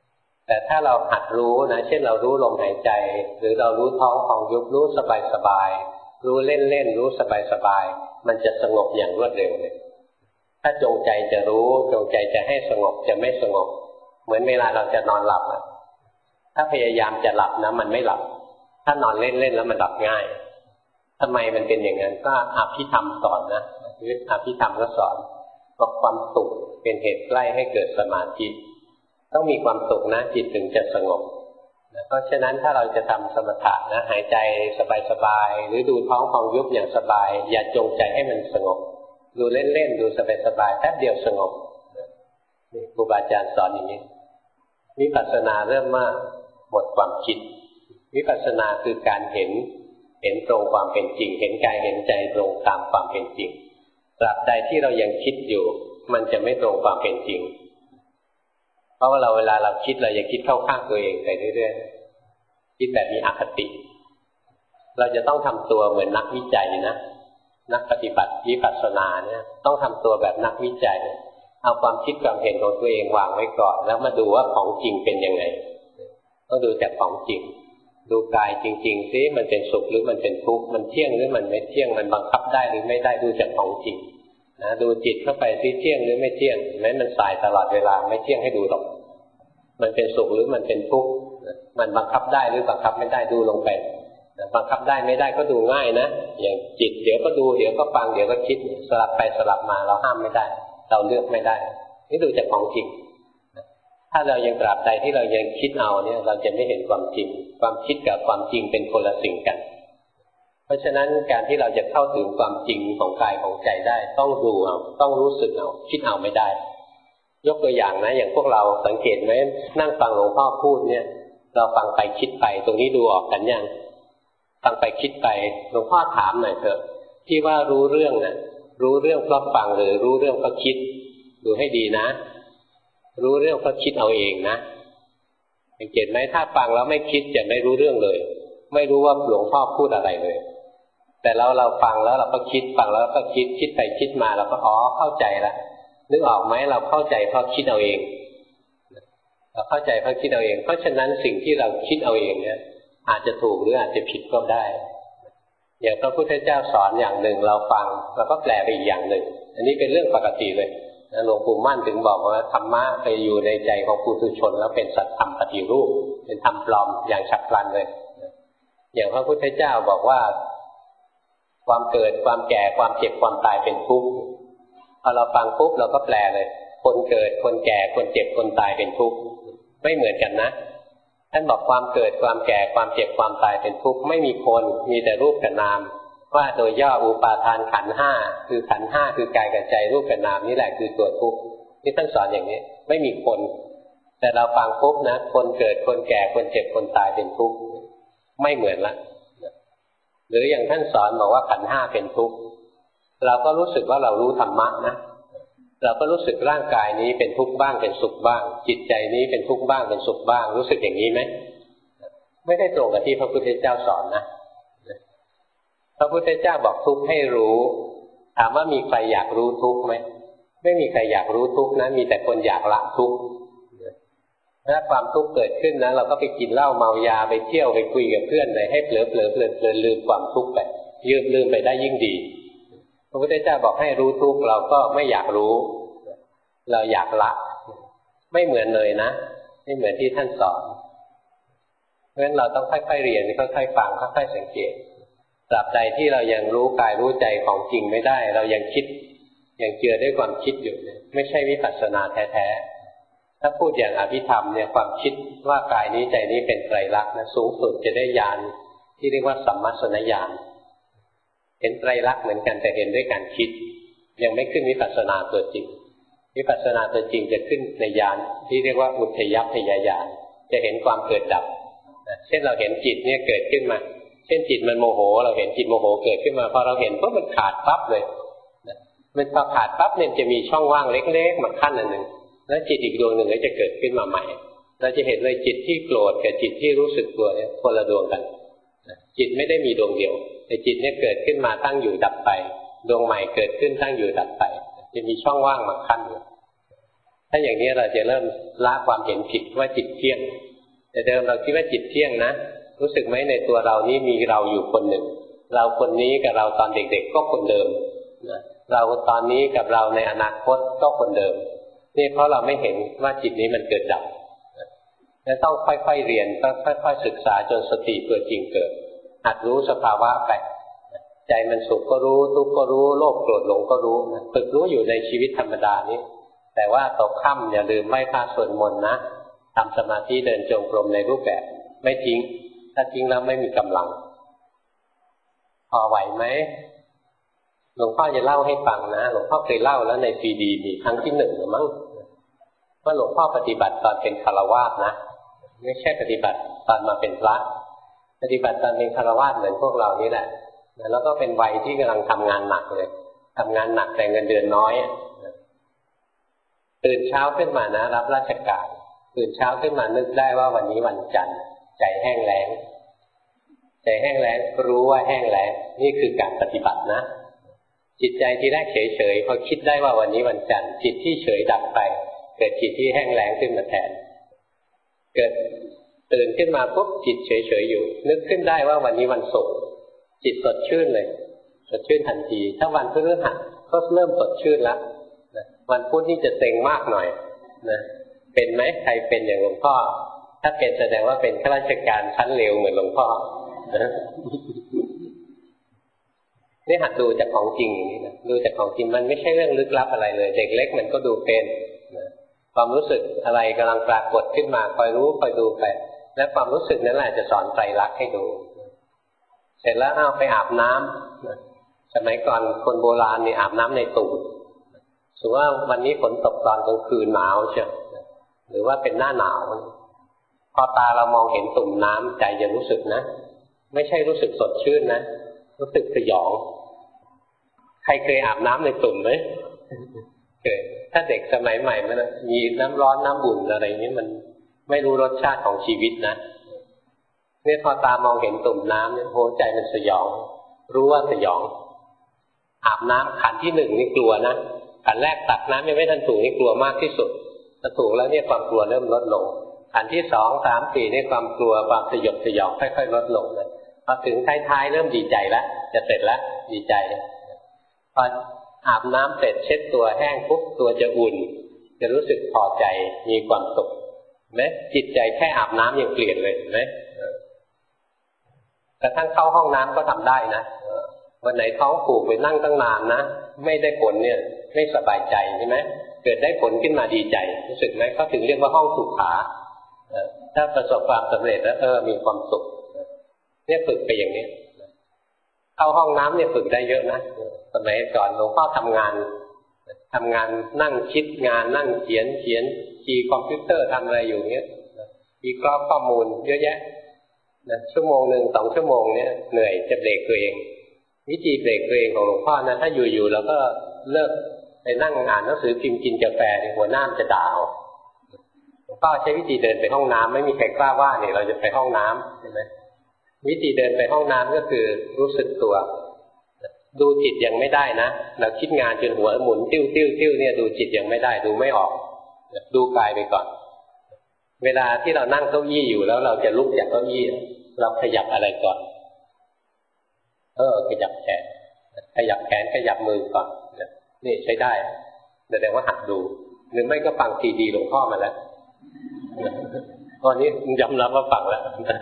แต่ถ้าเราหัดรู้นะเช่นเรารู้ลมหายใจหรือเรารู้ท้องของยุบรู้สบายๆรู้เล่นๆรู้สบายๆมันจะสงบอย่างรวดเร็วเลยถ้าจงใจจะรู้จงใจจะให้สงบจะไม่สงบเหมือนเวลาเราจะนอนหลับอ่ะถ้าพยายามจะหลับนะมันไม่หลับถ้านอนเล่นๆแล้วมันหลับง่ายทำไมมันเป็นอย่างนั้นก็อภิธรรมสอนนะอภิธรรมก็สอนบอกความสุขเป็นเหตุใกล้ให้เกิดสมาธิต้องมีความสุขนะจิตถึงจะสงบเพราะฉะนั้นถ้าเราจะทำสมถะนะหายใจสบายๆหรือดูท้องพองยุบอย่างสบายอย่าจงใจให้มันสงบดูเล่นๆดูสบายๆแป๊บเดียวสงบครูบาอาจารย์สอนอย่างนี้วิปัสสนาเริ่มมากหมดความคิดวิปัสสนาคือการเห็นตรงความเป็นจริงเห็นกายเห็นใจตรงตามความเป็นจริงตราบใดที่เรายังคิดอยู่มันจะไม่ตรงความเป็นจริงเพราะว่าเวลาเราคิดเราจะคิดเข้าข้างตัวเองไปเรื่อยๆคิดแบบมีอคติเราจะต้องทำตัวเหมือนนักวิจัยนะนักปฏิบัติวิปัสสนาเนี่ยต้องทำตัวแบบนักวิจัยเอาความคิดความเห็นของตัวเองวางไว้ก่อนแล้วมาดูว่าของจริงเป็นยังไงต้องดูจากของจริงดูกายจริงๆซิมันเป็นสุขหรือมันเป็นทุกข์มันเที่ยงหรือมันไม่เที่ยงมันบังคับได้หรือไม่ได้ดูจากของจริงนะดูจิตเข้าไปซิเที่ยงหรือไม่เที่ยงแม้มันสายตลอดเวลาไม่เที่ยงให้ดูหรอกมันเป็นสุขหรือมันเป็นทุกข์มันบังคับได้หรือบังคับไม่ได้ดูลงไปบังคับได้ไม่ได้ก็ดูง่ายนะอย่างจิตเดี๋ยวก็ดูเดี๋ยวก็ฟังเดี๋ยวก็คิดสลับไปสลับมาเราห้ามไม่ได้เราเลือกไม่ได้นี่ดูจากของจริงถ้าเรายังตราบใดที่เรายังคิดเอาเนี่ยเราจะไม่เห็นความจริงความคิดกับความจริงเป็นคนละสิ่งกันเพราะฉะนั้นการที่เราจะเข้าถึงความจริงของกายของใจได้ต้องดูเอาต้องรู้สึกเอาคิดเอาไม่ได้ยกตัวอย่างนะอย่างพวกเราสังเกตไหมนั่งฟังหลวงพ่อพูดเนี่ยเราฟังไปคิดไปตรงนี้ดูออกกันยังฟังไปคิดไปหลวงพ่อถามหน่อยเถอะที่ว่ารู้เรื่องน่ะรู้เรื่องเพราะฟังหรือรู้เรื่องเพราะคิดดูให้ดีนะรู้เรื่องเพราะคิดเอาเองนะสังเกตไหมถ้าฟังแล้วไม่คิดจะไม่รู้เรื่องเลยไม่รู้ว่าหลวงพ่อพูดอะไรเลยแต่เราฟังแล้วเราก็คิดฟังแล้วก็คิดไปคิดมาเราก็เข้าใจละนึกออกไหมเราเข้าใจเพราะคิดเอาเองเราเข้าใจเพราะคิดเอาเองเพราะฉะนั้นสิ่งที่เราคิดเอาเองเนี่ยอาจจะถูกหรืออาจจะผิดก็ได้อย่างพระพุทธเจ้าสอนอย่างหนึ่งเราฟังเราก็แปลไปอีกอย่างหนึ่งอันนี้เป็นเรื่องปกติเลยหลวงปู่มั่นถึงบอกว่าธรรมะไปอยู่ในใจของปุถุชนแล้วเป็นสัตธรรมปฏิรูปเป็นธรรมปลอมอย่างฉับพลันเลยอย่างพระพุทธเจ้าบอกว่าความเกิดความแก่ความเจ็บความตายเป็นทุกข์พอเราฟังปุ๊บเราก็แปลเลยคนเกิดคนแก่คนเจ็บคนตายเป็นทุกข์ไม่เหมือนกันนะท่านบอกความเกิดความแก่ความเจ็บความตายเป็นทุกข์ไม่มีคนมีแต่รูปกับนามว่าโดยย่ออุปาทานขันธ์ห้าคือขันธ์ห้าคือกายกับใจรูปกับนามนี่แหละคือตัวทุกข์ที่ท่านสอนอย่างนี้ไม่มีคนแต่เราฟังปุ๊บนะคนเกิดคนแก่คนเจ็บคนตายเป็นทุกข์ไม่เหมือนละหรืออย่างท่านสอนบอกว่าขันธ์ห้าเป็นทุกข์เราก็รู้สึกว่าเรารู้ธรรมะนะเราก็รู้สึกร่างกายนี้เป็นทุกข์บ้างเป็นสุขบ้างจิตใจนี้เป็นทุกข์บ้างเป็นสุขบ้างรู้สึกอย่างนี้ไหมไม่ได้ตรงกับที่พระพุทธเจ้าสอนนะพระพุทธเจ้าบอกทุกข์ให้รู้ถามว่ามีใครอยากรู้ทุกข์ไหมไม่มีใครอยากรู้ทุกข์นะมีแต่คนอยากละทุกข์ถ้าความทุกข์เกิดขึ้นนะเราก็ไปกินเหล้าเมายาไปเที่ยวไปคุยกับเพื่อนอะไรให้เผลอลืมความทุกข์ไปลืมไปได้ยิ่งดีพระพุทธเจ้าบอกให้รู้ทุกข์เราก็ไม่อยากรู้เราอยากละไม่เหมือนเลยนะไม่เหมือนที่ท่านสอนเพราะฉะนั้นเราต้องค่อยๆเรียนค่อยๆฟังค่อยๆสังเกตตราบใดที่เรายังรู้กายรู้ใจของจริงไม่ได้เรายังคิดยังเจือด้วยความคิดอยู่เนี่ยไม่ใช่วิปัสสนาแท้ๆถ้าพูดอย่างอภิธรรมเนี่ยความคิดว่ากายนี้ใจนี้เป็นไตรลักษณ์นะสูงสุดจะได้ญาณที่เรียกว่าสัมมัสสนญาณเห็นไตรลักษณ์เหมือนกันแต่เห็นด้วยการคิดยังไม่ขึ้นวิปัสสนาตัวจริงวิปัสสนาตัวจริงจะขึ้นในญาณที่เรียกว่าอุทธัพพยญาณจะเห็นความเกิดดับเช่นเราเห็นจิตเนี่ยเกิดขึ้นมาเช่นจิตมันโมโหเราเห็นจิตโมโหเกิดขึ้นมาพอเราเห็นปุ๊บมันขาดปั๊บเลยมันพอขาดปั๊บเนี่ยจะมีช่องว่างเล็กๆมาขั้นอันหนึ่งแล้วจิตอีกดวงหนึ่งก็จะเกิดขึ้นมาใหม่เราจะเห็นเลยจิตที่โกรธกับจิตที่รู้สึกตัวเนี่ยคนละดวงกันจิตไม่ได้มีดวงเดียวแต่จิตเนี่ยเกิดขึ้นมาตั้งอยู่ดับไปดวงใหม่เกิดขึ้นตั้งอยู่ดับไปจะมีช่องว่างมาขั้นถ้าอย่างนี้เราจะเริ่มละความเห็นผิดว่าจิตเที่ยงแต่เดิมเราคิดว่าจิตเที่ยงนะรู้สึกไหมในตัวเรานี้มีเราอยู่คนหนึ่งเราคนนี้กับเราตอนเด็กๆก็คนเดิมนะเราตอนนี้กับเราในอนาคตก็คนเดิมนี่เพราะเราไม่เห็นว่าจิตนี้มันเกิดดับและต้องค่อยๆเรียนค่อยๆศึกษาจนสติตัวจริงเกิดหัดรู้สภาวะไปใจมันสุขก็รู้ทุกข์ก็รู้โลภโกรธหลงก็รู้ฝึกรู้อยู่ในชีวิตธรรมดานี้แต่ว่าตกค่ำอย่าลืมไหว้พระสวดมนต์นะทำสมาธิเดินจงกรมในรูปแบบไม่ทิ้งถ้าทิ้งแล้วไม่มีกำลังพอไหวไหมหลวงพ่อจะเล่าให้ฟังนะหลวงพ่อเคยเล่าแล้วในซีดีมีครั้งที่1หรือมั้งว่าหลวงพ่อปฏิบัติตอนเป็นฆราวาสนะไม่ใช่ปฏิบัติตอนมาเป็นพระปฏิบัติตอนเป็นฆราวาสเหมือนพวกเรานี่แหละแล้วก็เป็นวัยที่กำลังทำงานหนักเลยทำงานหนักแต่เงินเดือนน้อยตื่นเช้าขึ้นมานะรับราชการตื่นเช้าขึ้นมานึกได้ว่าวันนี้วันจันทร์ใจแห้งแล้งใจแห้งแล้งรู้ว่าแห้งแล้งนี่คือการปฏิบัตินะจิตใจที่แรกเฉยๆพอคิดได้ว่าวันนี้วันจันทร์จิตที่เฉยดับไปเกิดจิตที่แห้งแล้งขึ้นมาแทนเกิดตื่นขึ้นมาปุ๊บจิตเฉยๆอยู่นึกขึ้นได้ว่าวันนี้วันศุกร์จิตสดชื่นเลยสดชื่นทันทีถ้าวันพฤหัสก็เริ่มสดชื่นแล้ววันพุธนี่จะเซ็งมากหน่อยนะเป็นไหมใครเป็นอย่างหลวงพ่อถ้าเป็นแสดงว่าเป็นข้าราชการชั้นเลวเหมือนหลวงพ่อนะนี่หัดดูจากของจริงอย่างนี้นะดูจากของจริงมันไม่ใช่เรื่องลึกลับอะไรเลยเด็กเล็กมันก็ดูเป็นนะความรู้สึกอะไรกำลังปรากฏขึ้นมาคอยรู้คอยดูไปและความรู้สึกนั้นแหละจะสอนไตรลักษณ์ให้ดูเสร็จแล้วเอาไปอาบน้ำสมัยก่อนคนโบราณนี่อาบน้ำในตุ่มสมมติว่าวันนี้ฝนตกตอนกลางคืนหนาวใช่หรือว่าเป็นหน้าหนาวพอตาเรามองเห็นตุ่มน้ำใจจะรู้สึกนะไม่ใช่รู้สึกสดชื่นนะรู้สึกสยองใครเคยอาบน้ำในตุ่มไหมเคยถ้าเด็กสมัยใหม่มันมีน้ำร้อนน้ำอุ่นอะไรนี้มันไม่รู้รสชาติของชีวิตนะเนี่ยพอตามองเห็นตุ่มน้ำเนี่ยโหใจมันสยองรู้ว่าสยองอาบน้ำขันที่1นี่กลัวนะขันแรกตักน้ำยังไม่ทันถูกนี่กลัวมากที่สุดถ้าถูกแล้วเนี่ยความกลัวเริ่มลดลงขันที่2 3 4นี่ความกลัวความสยดสยองค่อยๆลดลงเลยพอถึงท้ายๆเริ่มดีใจแล้วจะเสร็จแล้วดีใจพออาบน้ำเสร็จเช็ดตัวแห้งปุ๊บตัวจะอุ่นจะรู้สึกพอใจมีความสุขไหมจิตใจแค่อาบน้ำยังเปลี่ยนเลยไหมกระทั่งเข้าห้องน้ำก็ทำได้นะวันไหนท้องผูกไปนั่งตั้งนานนะไม่ได้ผลเนี่ยไม่สบายใจใช่ไหมเกิดได้ผลขึ้นมาดีใจรู้สึกไหมเขาถึงเรียกว่าห้องสุขาถ้าประสบความสำเร็จแล้วมีความสุขเนี่ยฝึกไปอย่างนี้เข้าห้องน้ำเนี่ยฝึกได้เยอะนะสมัยก่อนหลวงพ่อทำงานนั่งคิดงานนั่งเขียนคีย์คอมพิวเตอร์ทำอะไรอยู่เนี้ยมีกรอบข้อมูลเยอะแยะนะชั่วโมง1 2 ชั่วโมงเนี่ยเหนื่อยจะเบรกตัวเองวิธีเบรกตัวเองของหลวงพ่อนะถ้าอยู่ๆแล้วก็เลิกไปนั่งอ่านหนังสือพิมพ์กินกาแฟหัวหน้าจะด่าหลวงพ่อใช้วิธีเดินไปห้องน้ำไม่มีใครกล้าว่าเนี่ยเราจะไปห้องน้ำใช่ไหมวิธีเดินไปห้องน้ำก็คือรู้สึกตัวดูจิตยังไม่ได้นะเราคิดงานจนหัวหมุนติ้วเนี่ยดูจิตยังไม่ได้ดูไม่ออกดูกายไปก่อนเวลาที่เรานั่งเก้าอี้อยู่แล้วเราจะลุกจากเก้าอี้เราขยับอะไรก่อนขยับแขนขยับมือก่อนนี่ใช้ได้แสดงว่าหัดดูหรือไม่ก็ฟังซีดีหลวงพ่อมาแล้วตอนนี้ยอมรับว่าฟังแล้ว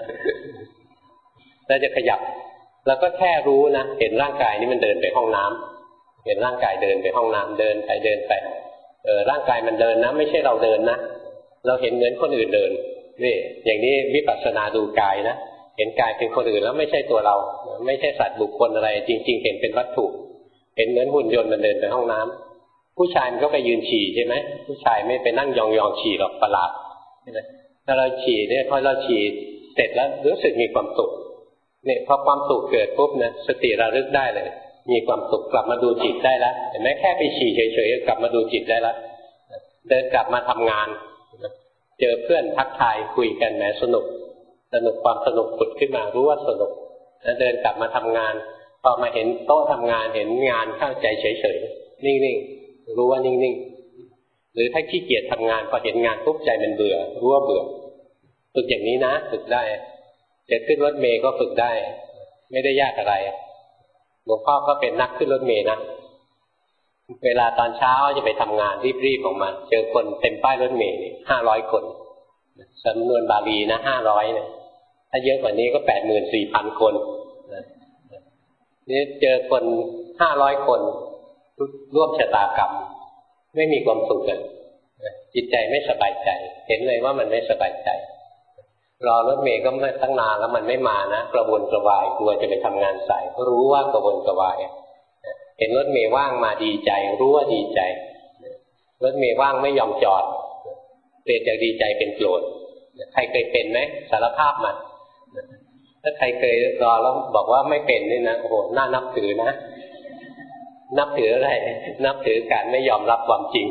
เราจะขยับแล้วก็แค่รู้นะเห็นร่างกายนี้มันเดินไปห้องน้ำเห็นร่างกายเดินไปห้องน้ำเดินไปร่างกายมันเดินนะไม่ใช่เราเดินนะเราเห็นเหมือนคนอื่นเดินนี่อย่างนี้วิปัสสนาดูกายนะเห็นกายเป็นคนอื่นแล้วไม่ใช่ตัวเราไม่ใช่สัตว์บุคคลอะไรจริงๆเห็นเป็นวัตถุเห็นเหมือนหุ่นยนต์มันเดินไปห้องน้ำผู้ชายมันก็ไปยืนฉี่ใช่ไหมผู้ชายไม่ไปนั่งยองฉี่หรอกประหลาดใช่ไหมถ้าเราฉี่เนี่ยพอเราฉี่เสร็จแล้วรู้สึกมีความสุขเนี่ยพอความสุขเกิดปุ๊บนะสติระลึกได้เลยมีความสุขกลับมาดูจิตได้แล้วเห็นไหมแค่ไปฉี่เฉยๆกลับมาดูจิตได้แล้วเดินกลับมาทำงานเจอเพื่อนทักทายคุยกันแหมสนุกความสนุกผุดขึ้นมารู้ว่าสนุกแล้วเดินกลับมาทำงานพอมาเห็นโต๊ะทำงานเห็นงานเข้าใจเฉยๆนิ่งๆรู้ว่านิ่งๆหรือถ้าขี้เกียจทำงานพอเห็นงานปุ๊บใจมันเบื่อรู้ว่าเบื่อฝึกอย่างนี้นะฝึกได้จะขึ้นรถเมล์ก็ฝึกได้ไม่ได้ยากอะไรหลวงพ่อก็เป็นนักขึ้นรถเมล์นะเวลาตอนเช้าจะไปทำงานรีบๆออกมาเจอคนเต็มป้ายรถเมล์500 คนจำนวนบาลีนะ500เนี่ยถ้าเยอะกว่านี้ก็ 84,000 คนนี่เจอคน500 คนร่วมชะตากรรมไม่มีความสุขกันจิตใจไม่สบายใจเห็นเลยว่ามันไม่สบายใจรอรถเมล์ก็ไม่ตั้งนานแล้วมันไม่มานะกระวนกระวายกลัวจะไปทำงานสายก็รู้ว่ากระวนกระวายเห็นรถเมล์ว่างมาดีใจรู้ว่าดีใจรถเมล์ว่างไม่ยอมจอดเปลี่ยนจากดีใจเป็นโกรธใครเคยเป็นไหมสารภาพมาถ้าใครเคยรอแล้วบอกว่าไม่เป็นนี่นะโอ้โหน่านับถือนะนับถืออะไรนับถือการไม่ยอมรับความจริง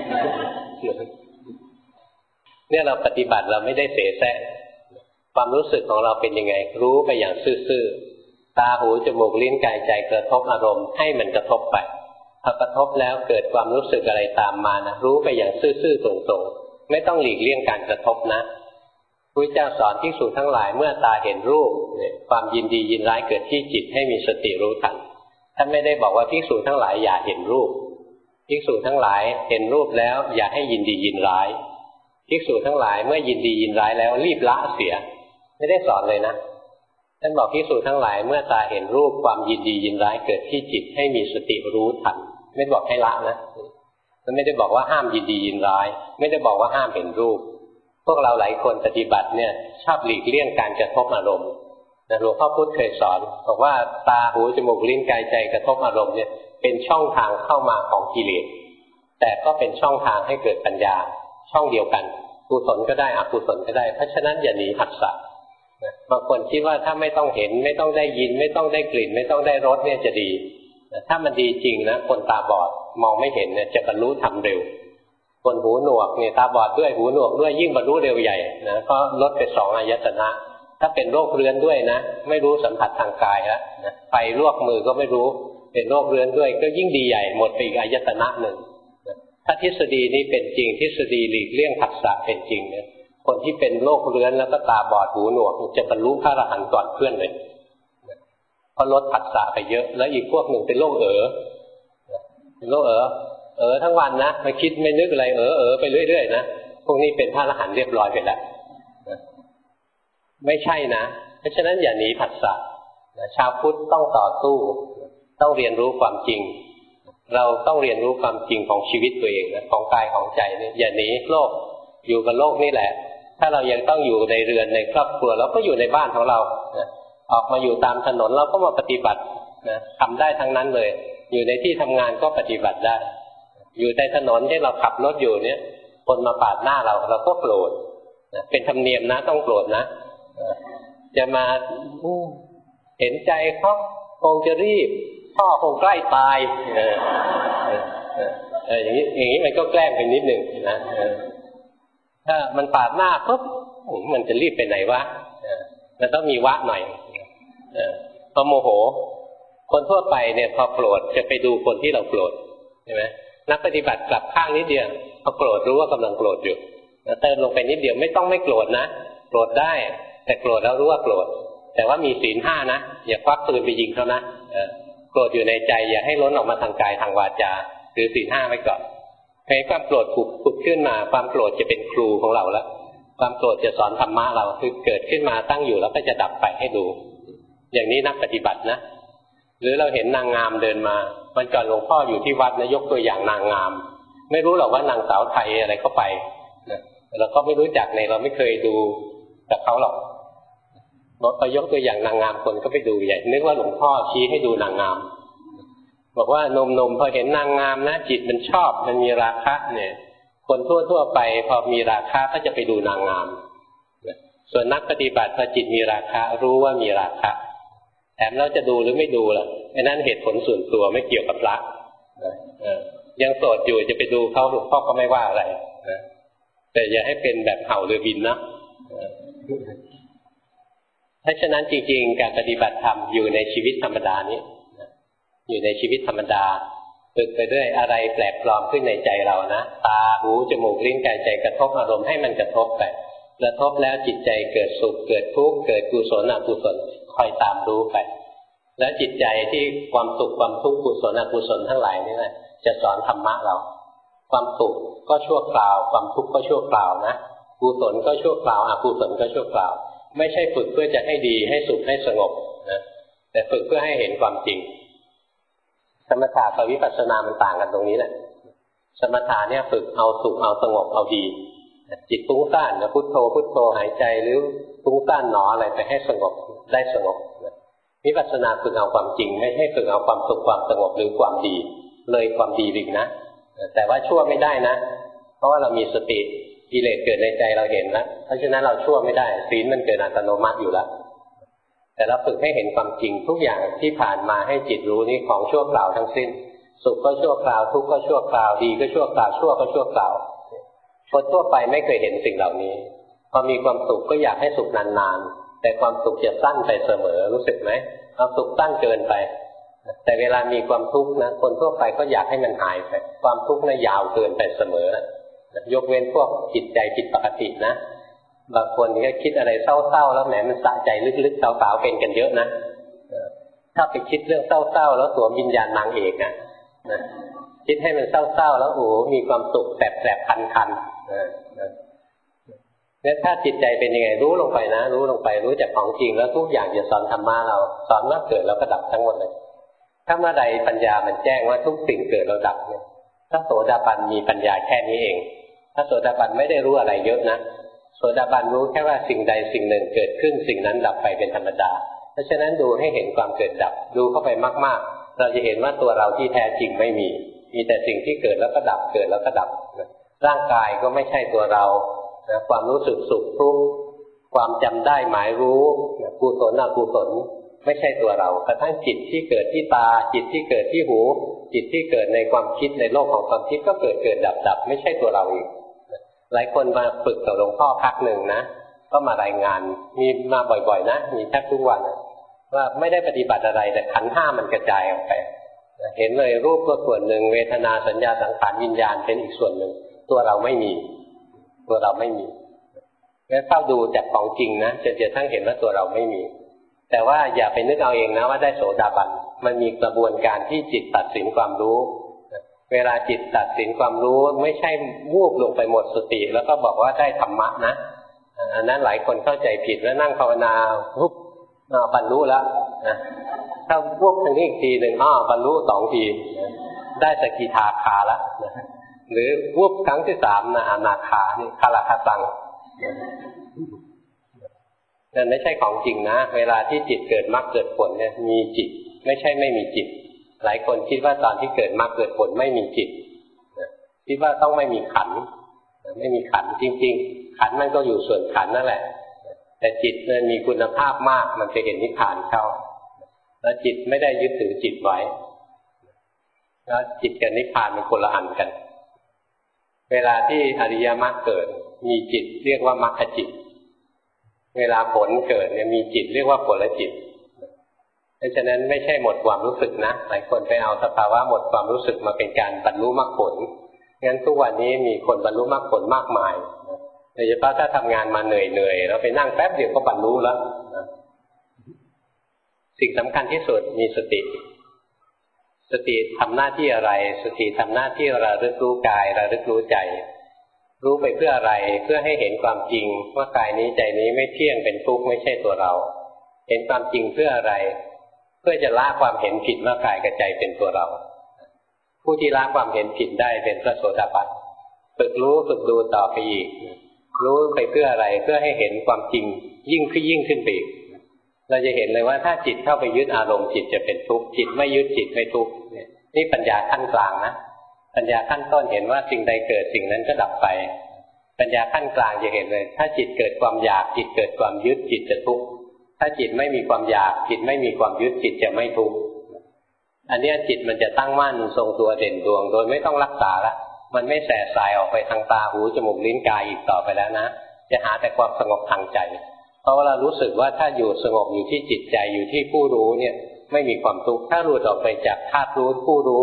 เนี่ยเราปฏิบัติเราไม่ได้เสแสร้งความรู้สึกของเราเป็นยังไงรู้ไปอย่างซื่อๆตาหูจมูกลิ้นกายใจกระทบอารมณ์ให้มันกระทบไปพอกระทบแล้วเกิดความรู้สึกอะไรตามมานะรู้ไปอย่างซื่อๆตรงๆไม่ต้องหลีกเลี่ยงการกระทบนะพระเจ้าสอนภิกษุทั้งหลายเมื่อตาเห็นรูปความยินดียินร้ายเกิดที่จิตให้มีสติรู้ทันท่านไม่ได้บอกว่าภิกษุทั้งหลายอย่าเห็นรูปภิกษุทั้งหลายเห็นรูปแล้วอย่าให้ยินดียินร้ายภิกษุทั้งหลายเมื่อยินดียินร้ายแล้วรีบละเสียไม่ได้สอนเลยนะท่านบอกภิกษุทั้งหลายเมื่อตาเห็นรูปความยินดียินร้ายเกิดที่จิตให้มีสติรู้ทันไม่บอกให้ละนะมันไม่ได้บอกว่าห้ามยินดียินร้ายไม่ได้บอกว่าห้ามเห็นรูปพวกเราหลายคนปฏิบัติเนี่ยชอบหลีกเลี่ยงการกระทบอารมณ์หลวงพ่อพุธเคยสอนบอกว่าตาหูจมูกลิ้นกายใจกระทบอารมณ์เนี่ยเป็นช่องทางเข้ามาของกิเลสแต่ก็เป็นช่องทางให้เกิดปัญญาช่องเดียวกันกุศลก็ได้อกุศลก็ได้เพราะฉะนั้นอย่าหนีผัสสะบางคนคิดว่าถ้าไม่ต้องเห็นไม่ต้องได้ยินไม่ต้องได้กลิ่นไม่ต้องได้รสเนี่ยจะดีถ้ามันดีจริงนะคนตาบอดมองไม่เห็นเนี่ยจะบรรลุธรรมเร็วคนหูหนวกเนี่ยตาบอดด้วยหูหนวกด้วยยิ่งบรรลุเร็วใหญ่นะเพราะลดไป2 อายตนะถ้าเป็นโรคเรื้อนด้วยนะไม่รู้สัมผัสทางกายแล้วนะไฟลวกมือก็ไม่รู้เป็นโรคเรื้อนด้วยก็ยิ่งดีใหญ่หมดไปอีกอายตนะหนึ่งถ้าทฤษฎีนี้เป็นจริงทฤษฎีหลีกเลี่ยงผัสสะเป็นจริงเนี่ยคนที่เป็นโรคเรื้อนแล้วก็ตาบอดหูหนวกจะบรรลุพระอรหันต์ก่อนเพื่อนเลยเพราะลดผัสสะไปเยอะแล้วอีกพวกหนึ่งเป็นโรคเป็นโรคทั้งวันนะไม่คิดไม่นึกอะไรไปเรื่อยๆนะพวกนี้เป็นพระอรหันต์เรียบร้อยไปแล้วไม่ใช่นะเพราะฉะนั้นอย่าหนีผัสสะชาวพุทธต้องต่อสู้ต้องเรียนรู้ความจริงเราต้องเรียนรู้ความจริงของชีวิตตัวเองนะของกายของใจเนี่ยอย่าหนีโลกอยู่กับโลกนี่แหละถ้าเรายังต้องอยู่ในเรือนในครอบครัวเราก็อยู่ในบ้านของเรานะออกมาอยู่ตามถนนเราก็มาปฏิบัตินะทำได้ทั้งนั้นเลยอยู่ในที่ทำงานก็ปฏิบัติได้อยู่ในถนนที่เราขับรถอยู่เนี่ยคนมาปาดหน้าเราก็โกรธนะเป็นธรรมเนียมนะต้องโกรธนะจะมาเห็นใจเขาคงจะรีบพ่อคงใกล้ตายอย่างนี้มันก็แกล้งไปนิดหนึ่งนะถ้ามันปาดหน้าปุ๊บมันจะรีบไปไหนวะมันต้องมีวะหน่อยพอโมโหคนทั่วไปเนี่ยพอโกรธจะไปดูคนที่เราโกรธใช่ไหมนักปฏิบัติกลับข้างนิดเดียวพอโกรธรู้ว่ากำลังโกรธอยู่เติมลงไปนิดเดียวไม่ต้องไม่โกรธนะโกรธได้แต่โกรธแล้วรู้ว่าโกรธแต่ว่ามีศีล 5นะอย่าควักปืนไปยิงเขานะโกรธอยู่ในใจอย่าให้ล้นออกมาทางกายทางวาจาหรือศีล 5ไว้ก่อนให้ความโกรธผุดขึ้นมาความโกรธจะเป็นครูของเราแล้วความโกรธจะสอนธรรมะเราคือเกิดขึ้นมาตั้งอยู่แล้วก็จะดับไปให้ดูอย่างนี้นักปฏิบัตินะหรือเราเห็นนางงามเดินมาวันก่อนหลวงพ่ออยู่ที่วัดนะยกตัวอย่างนางงามไม่รู้หรอกว่านางสาวไทยอะไรเข้าไปนะเราก็ไม่รู้จักในเราไม่เคยดูกับเขาหรอกพอยกตัวอย่างนางงามคนก็ไปดูใหญ่นึกว่าหลวงพ่อชี้ให้ดูนางงามบอกว่าหนุ่มๆพอเห็นนางงามนะจิตมันชอบมันมีราคะเนี่ยคนทั่วไปพอมีราคะก็จะไปดูนางงามส่วนนักปฏิบัติพอจิตมีราคะรู้ว่ามีราคะแถมเราจะดูหรือไม่ดูล่ะไอ้นั่นเหตุผลส่วนตัวไม่เกี่ยวกับพระยังโสดอยู่จะไปดูเขาหลวงพ่อก็ไม่ว่าอะไรนะแต่อย่าให้เป็นแบบเห่าเรือบินนะเพราะฉะนั้นจริงๆการปฏิบัติธรรมอยู่ในชีวิตธรรมดานี้อยู่ในชีวิตธรรมดาฝึกไปด้วยอะไรแปลกปลอมขึ้นในใจเรานะตาหูจมูกลิ้นกายใจกระทบอารมณ์ให้มันกระทบไปกระทบแล้วจิตใจเกิดสุขเกิดทุกข์เกิดกุศลอกุศลคอยตามรู้ไปแล้วจิตใจที่ความสุขความทุกข์กุศลอกุศลทั้งหลายนี่แหละจะสอนธรรมะเราความสุขก็ชั่วคราวความทุกข์ก็ชั่วคราวนะกุศลก็ชั่วคราวอกุศลก็ชั่วคราวไม่ใช่ฝึกเพื่อจะให้ดีให้สุขให้สงบนะแต่ฝึกเพื่อให้เห็นความจริงสมถะกับวิปัสสนามันต่างกันตรงนี้แหละสมถะเนี่ยฝึกเอาสุขเอาสงบเอาดีจิตฟุ้งซ่านนะพุทโธพุทโธหายใจหรือฟุ้งซ่านหนออะไรไปให้สงบได้สงบวิปัสสนาฝึกเอาความจริงไม่ให้ฝึกเอาความสุขความสงบหรือความดีเลยความดีอีกนะแต่ว่าชั่วไม่ได้นะเพราะว่าเรามีสติกิเลสเกิดในใจเราเห็นแล้วเพราะฉะนั้นเราชั่วไม่ได้ศีลมันเกิดอัตโนมัติอยู่แล้วแต่เราฝึกให้เห็นความจริงทุกอย่างที่ผ่านมาให้จิตรู้นี่ของชั่วคราวทั้งสิ้นสุขก็ชั่วคราวทุกข์ก็ชั่วคราวดีก็ชั่วคราวชั่วก็ชั่วคราวคนทั่วไปไม่เคยเห็นสิ่งเหล่านี้พอมีความสุขก็อยากให้สุขนานๆแต่ความสุขจะสั้นไปเสมอรู้สึกไหมความสุขสั้นเกินไปแต่เวลามีความทุกข์นะคนทั่วไปก็อยากให้มันหายไปความทุกข์น่ะยาวเกินไปเสมอยกเว้นพวกจิตใจผิดปกตินะบางคนก็คิดอะไรเศร้าๆแล้วแหมมันสะใจลึกๆสาวๆเป็นกันเยอะนะถ้าไปคิดเรื่องเศร้าๆแล้วสวมวิญญาณนางเอกนะคิดให้มันเศร้าๆแล้วโอ้มีความสุขแสบๆคันๆเนี่ยถ้าจิตใจเป็นยังไงรู้ลงไปนะรู้ลงไปรู้จากของจริงแล้วทุกอย่างจะสอนธรรมะเราสอนว่าเกิดแล้วก็ดับทั้งหมดเลยถ้าเมื่อใดปัญญามันแจ้งว่าทุกสิ่งเกิดแล้วดับเนี่ยถ้าโสดาบันมีปัญญาแค่นี้เองถ้าโสดาบันไม่ได้รู้อะไรเยอะนะโสดาบันรู้แค่ว่าสิ่งใดสิ่งหนึ่งเกิดขึ้นสิ่งนั้นดับไปเป็นธรรมดาเพราะฉะนั้นดูให้เห็นความเกิดดับดูเข้าไปมากๆเราจะเห็นว่าตัวเราที่แท้จริงไม่มีแต่สิ่งที่เกิดแล้วก็ดับเกิดแล้วก็ดับร่างกายก็ไม่ใช่ตัวเราความรู้สึกสุขทุกข์ความจำได้หมายรู้กุศลอกุศลไม่ใช่ตัวเรากระทั่งจิตที่เกิดที่ตาจิตที่เกิดที่หูจิตที่เกิดในความคิดในโลกของความคิดก็เกิดดับไม่ใช่ตัวเราอีกหลายคนมาฝึกกับหลวงพ่อพักหนึ่งนะก็มารายงานมีมาบ่อยๆนะมีแทบทุกวันว่าไม่ได้ปฏิบัติอะไรแต่ขันธ์ห้ามันกระจายออกไปเห็นเลยรูปก็ส่วนหนึ่งเวทนาสัญญาสังขารวิญญาณเป็นอีกส่วนหนึ่งตัวเราไม่มีตัวเราไม่มีแล้วเข้าดูจากของจริงนะจะทั้งเห็นว่าตัวเราไม่มีแต่ว่าอย่าไปนึกเอาเองนะว่าได้โสดาบันมันมีกระบวนการที่จิตตัดสินความรู้เวลาจิตตัดสินความรู้ไม่ใช่วูบลงไปหมดสติแล้วก็บอกว่าได้ธรรมะนะอันนั้นหลายคนเข้าใจผิดแล้วนั่งภาวนาปุ๊บบรรลุแล้วนะถ้าวูบทางนี้อีกทีหนึ่งบรรลุ2 ทีได้สกิทาคาแล้วหรือวูบครั้งที่3นะอนาคานี่คาราคาตังนั่นไม่ใช่ของจริงนะเวลาที่จิตเกิดมรรคเกิดผลเนี่ยมีจิตไม่ใช่ไม่มีจิตหลายคนคิดว่าตอนที่เกิดมรรคเกิดผลไม่มีจิตคิดว่าต้องไม่มีขันธ์ไม่มีขันธ์จริงๆขันธ์มันก็อยู่ส่วนขันธ์นั่นแหละแต่จิตมันมีคุณภาพมากมันจะเห็นนิพพานเข้าแล้วจิตไม่ได้ยึดถือจิตไว้แล้วจิตกับนิพพานเป็นคนละอันกันเวลาที่อริยมรรคเกิดมีจิตเรียกว่ามรรคจิตเวลาผลเกิดเนี่ยมีจิตเรียกว่าผลจิตเพราะฉะนั้นไม่ใช่หมดความรู้สึกนะหลายคนไปเอาสภาวะหมดความรู้สึกมาเป็นการบรรลุมรรคผลงั้นทุกวันนี้มีคนบรรลุมรรคผลมากมายโดยเฉพาะถ้าทำงานมาเหนื่อยๆแล้วไปนั่งแป๊บเดียวก็บรรลุแล้วสิ่งสำคัญที่สุดมีสติสติทำหน้าที่อะไรสติทำหน้าที่ระลึกรู้กายระลึกรู้ใจรู้ไปเพื่ออะไรเพื่อให้เห็นความจริงว่ากายนี้ใจนี้ไม่เที่ยงเป็นทุกข์ไม่ใช่ตัวเราเห็นความจริงเพื่ออะไรเพื่อจะละความเห็นผิดว่ากายกับใจเป็นตัวเราผู้ที่ละความเห็นผิดได้เป็นพระโสดาบันฝึกรู้ฝึกดูต่อไปอีกรู้ไปเพื่ออะไรเพื่อให้เห็นความจริงยิ่งขึ้นไปอีกเราจะเห็นเลยว่าถ้าจิตเข้าไปยึดอารมณ์จิตจะเป็นทุกข์จิตไม่ยึดจิตไม่ทุกข์นี่ปัญญาขั้นกลางนะปัญญาขั้นต้นเห็นว่าสิ่งใดเกิดสิ่งนั้นก็ดับไปปัญญาขั้นกลางจะเห็นเลยถ้าจิตเกิดความอยากจิตเกิดความยึดจิตจะทุกข์ถ้าจิตไม่มีความอยากจิตไม่มีความยึดจิตจะไม่ทุกข์อันนี้จิตมันจะตั้งมั่นทรงตัวเด่นดวงโดยไม่ต้องรักษาละมันไม่แสบสายออกไปทางตาหูจมูกลิ้นกายอีกต่อไปแล้วนะจะหาแต่ความสงบทางใจเพราะว่าเรารู้สึกว่าถ้าอยู่สงบอยู่ที่จิตใจอยู่ที่ผู้รู้เนี่ยไม่มีความทุกข์ถ้าหลุดออกไปจากธาตุรู้ผู้รู้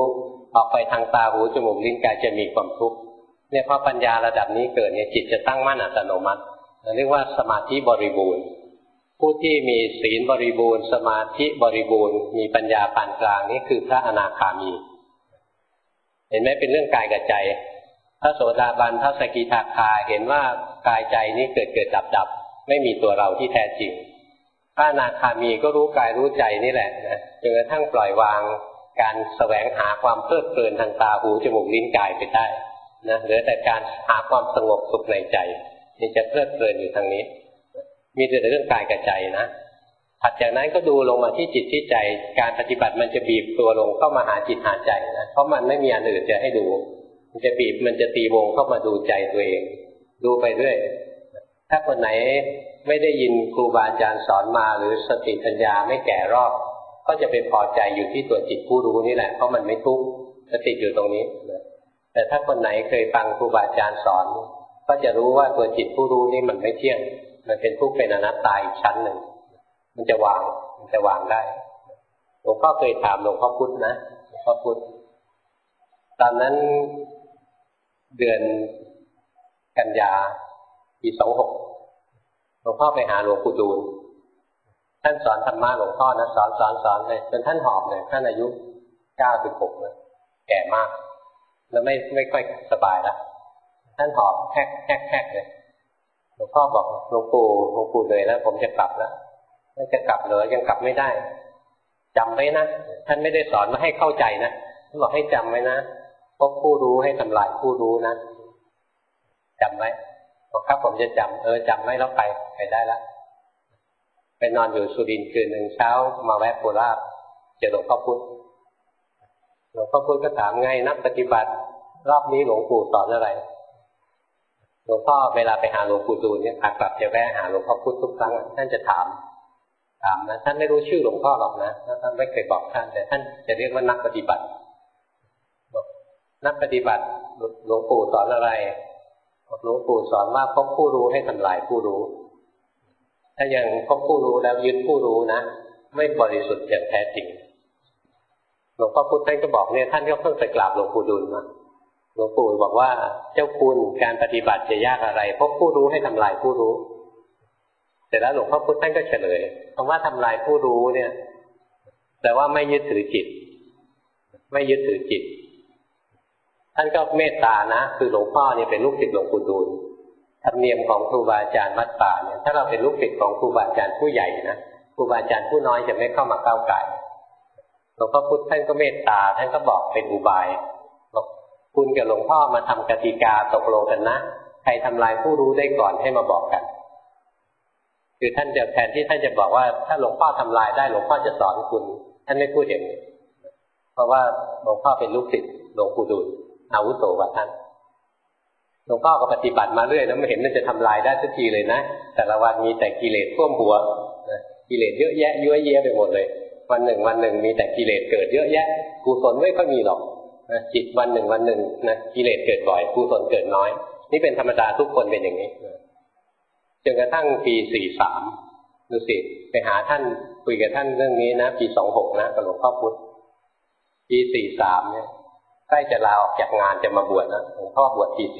ออกไปทางตาหูจมูกลิ้นกายจะมีความทุกข์เนี่ยพอปัญญาระดับนี้เกิดเนี่ยจิตจะตั้งมั่นอัตโนมัติเรียกว่าสมาธิบริบูรณ์ผู้ที่มีศีลบริบูรณ์สมาธิบริบูรณ์มีปัญญาปานกลางนี่คือพระอนาคามีเห็นไหมเป็นเรื่องกายกับใจพระโสดาบันพระสกิทาคาเห็นว่ากายใจนี้เกิดดับไม่มีตัวเราที่แท้จริงพระอนาคามีก็รู้กายรู้ใจนี่แหละนะจนกระทั่งปล่อยวางการแสวงหาความเพลิดเพลินทางตาหูจมูกลิ้นกายไปได้นะเหลือแต่การหาความสงบสุขในใจนี่จะเพลิดเพลินอยู่ทางนี้มีแต่เรื่องกายกับใจนะถัดจากนั้นก็ดูลงมาที่จิตที่ใจการปฏิบัติมันจะบีบตัวลงเข้ามาหาจิตหาใจนะเพราะมันไม่มีอันอื่นจะให้ดูมันจะบีบมันจะตีวงเข้ามาดูใจตัวเองดูไปเรื่อยถ้าคนไหนไม่ได้ยินครูบาอาจารย์สอนมาหรือสติปัญญาไม่แก่รอบก็จะไปพอใจอยู่ที่ตัวจิตผู้รู้นี่แหละเพราะมันไม่ทุกข์จะติดอยู่ตรงนี้แต่ถ้าคนไหนเคยฟังครูบาอาจารย์สอนก็จะรู้ว่าตัวจิตผู้รู้นี่มันไม่เที่ยงมันเป็นทุกข์เป็นอนัตตาอีกชั้นหนึ่งมันจะวางได้หลวงพ่อเคยถามหลวงพ่อพุธนะหลวงพ่อพุธตอนนั้นเดือนกันยาปี26หลวงพ่อไปหาหลวงปู่ดูลท่านสอนธรรมะหลวงพ่อนะสอนเลยจนท่านหอบเลยท่านอายุ96เลยแก่มากแล้วไม่ค่อยสบายแล้วท่านหอบแฮกเลยหลวงพ่อบอกหลวงปู่เลยแล้วผมจะกลับแล้วจะกลับเหรอยังกลับไม่ได้จำไว้นะท่านไม่ได้สอนมาให้เข้าใจนะท่านบอกให้จำไว้นะพบผู้รู้ให้ทำลายผู้รู้นะจำไว้บอกครับผมจะจำจำไว้แล้วไปได้แล้วไปนอนอยู่สุรินทร์คืนหนึ่งเช้ามาแวะโคราชเจอหลวงพ่อพุธก็ถามไงนักปฏิบัติรอบนี้หลวงปู่สอนอะไรหลวงพ่อเวลาไปหาหลวงปู่ดูลเนี่ยขากลับจะแวะหาหลวงพ่อพุธทุกครั้งท่านจะถามนะท่านไม่รู้ชื่อหลวงพ่อหรอกนะท่านไม่เคยบอกท่านแต่ท่านจะเรียกว่านักปฏิบัตินักปฏิบัติหลวงปู่สอนอะไรหลวงปู่สอนว่าพบผู้รู้ให้ทำลายผู้รู้ถ้ายังพบผู้รู้แล้วยึดผู้รู้นะไม่บริสุทธิ์อย่างแท้จริงหลวงพ่อพุธท่านก็บอกเนี่ยท่านก็เพิ่งไปกราบหลวงปู่ดูลมาหลวงปู่บอกว่าเจ้าคุณการปฏิบัติจะยากอะไรพบผู้รู้ให้ทำลายผู้รู้เสร็จแล้วหลวงพ่อพุธท่านก็เฉลยคำว่าทำลายผู้รู้เนี่ยแต่ว่าไม่ยึดถือจิตไม่ยึดถือจิตท่านก็เมตตานะคือหลวงพ่อเนี่ยเป็นลูกศิษย์หลวงปู่ดูลธรรมเนียมของครูบาอาจารย์วัดป่าเนี่ยถ้าเราเป็นลูกศิษย์ของครูบาอาจารย์ผู้ใหญ่นะครูบาอาจารย์ผู้น้อยจะไม่เข้ามาก้าวไก่หลวงพ่อพุธท่านก็เมตตาท่านก็บอกเป็นอุบายบอกคุณกับหลวงพ่อมาทำกติกาตกลงกันนะใครทำลายผู้รู้ได้ก่อนให้มาบอกกันคือท่านจะแทนที่ท่านจะบอกว่าถ้าหลวงพ่อทำลายได้หลวงพ่อจะสอนคุณท่านไม่พูดอย่างนี้เพราะว่าหลวงพ่อเป็นลูกศิษย์หลวงปู่ดูลอาวุโสกว่าท่านหลวงพ่อก็ปฏิบัติมาเรื่อยแล้วไม่เห็นมันจะทำลายได้สักทีเลยนะแต่ละวันมีแต่กิเลสท่วมหัวกิเลสเยอะแยะยั่วเยียไปหมดเลยวันหนึ่งมีแต่กิเลสเกิดเยอะแยะกุศลไม่ค่อยมีหรอกนะจิตวันหนึ่งนะกิเลสเกิดบ่อยกุศลเกิดน้อยนี่เป็นธรรมดาทุกคนเป็นอย่างนี้จนกระทั่งปี43ดูสิไปหาท่านคุยกับท่านเรื่องนี้นะปี26นะกับหลวงพ่อพุธปี43เนี่ยใกล้จะลาออกจากงานจะมาบวชนะหลวงพ่อบวชปี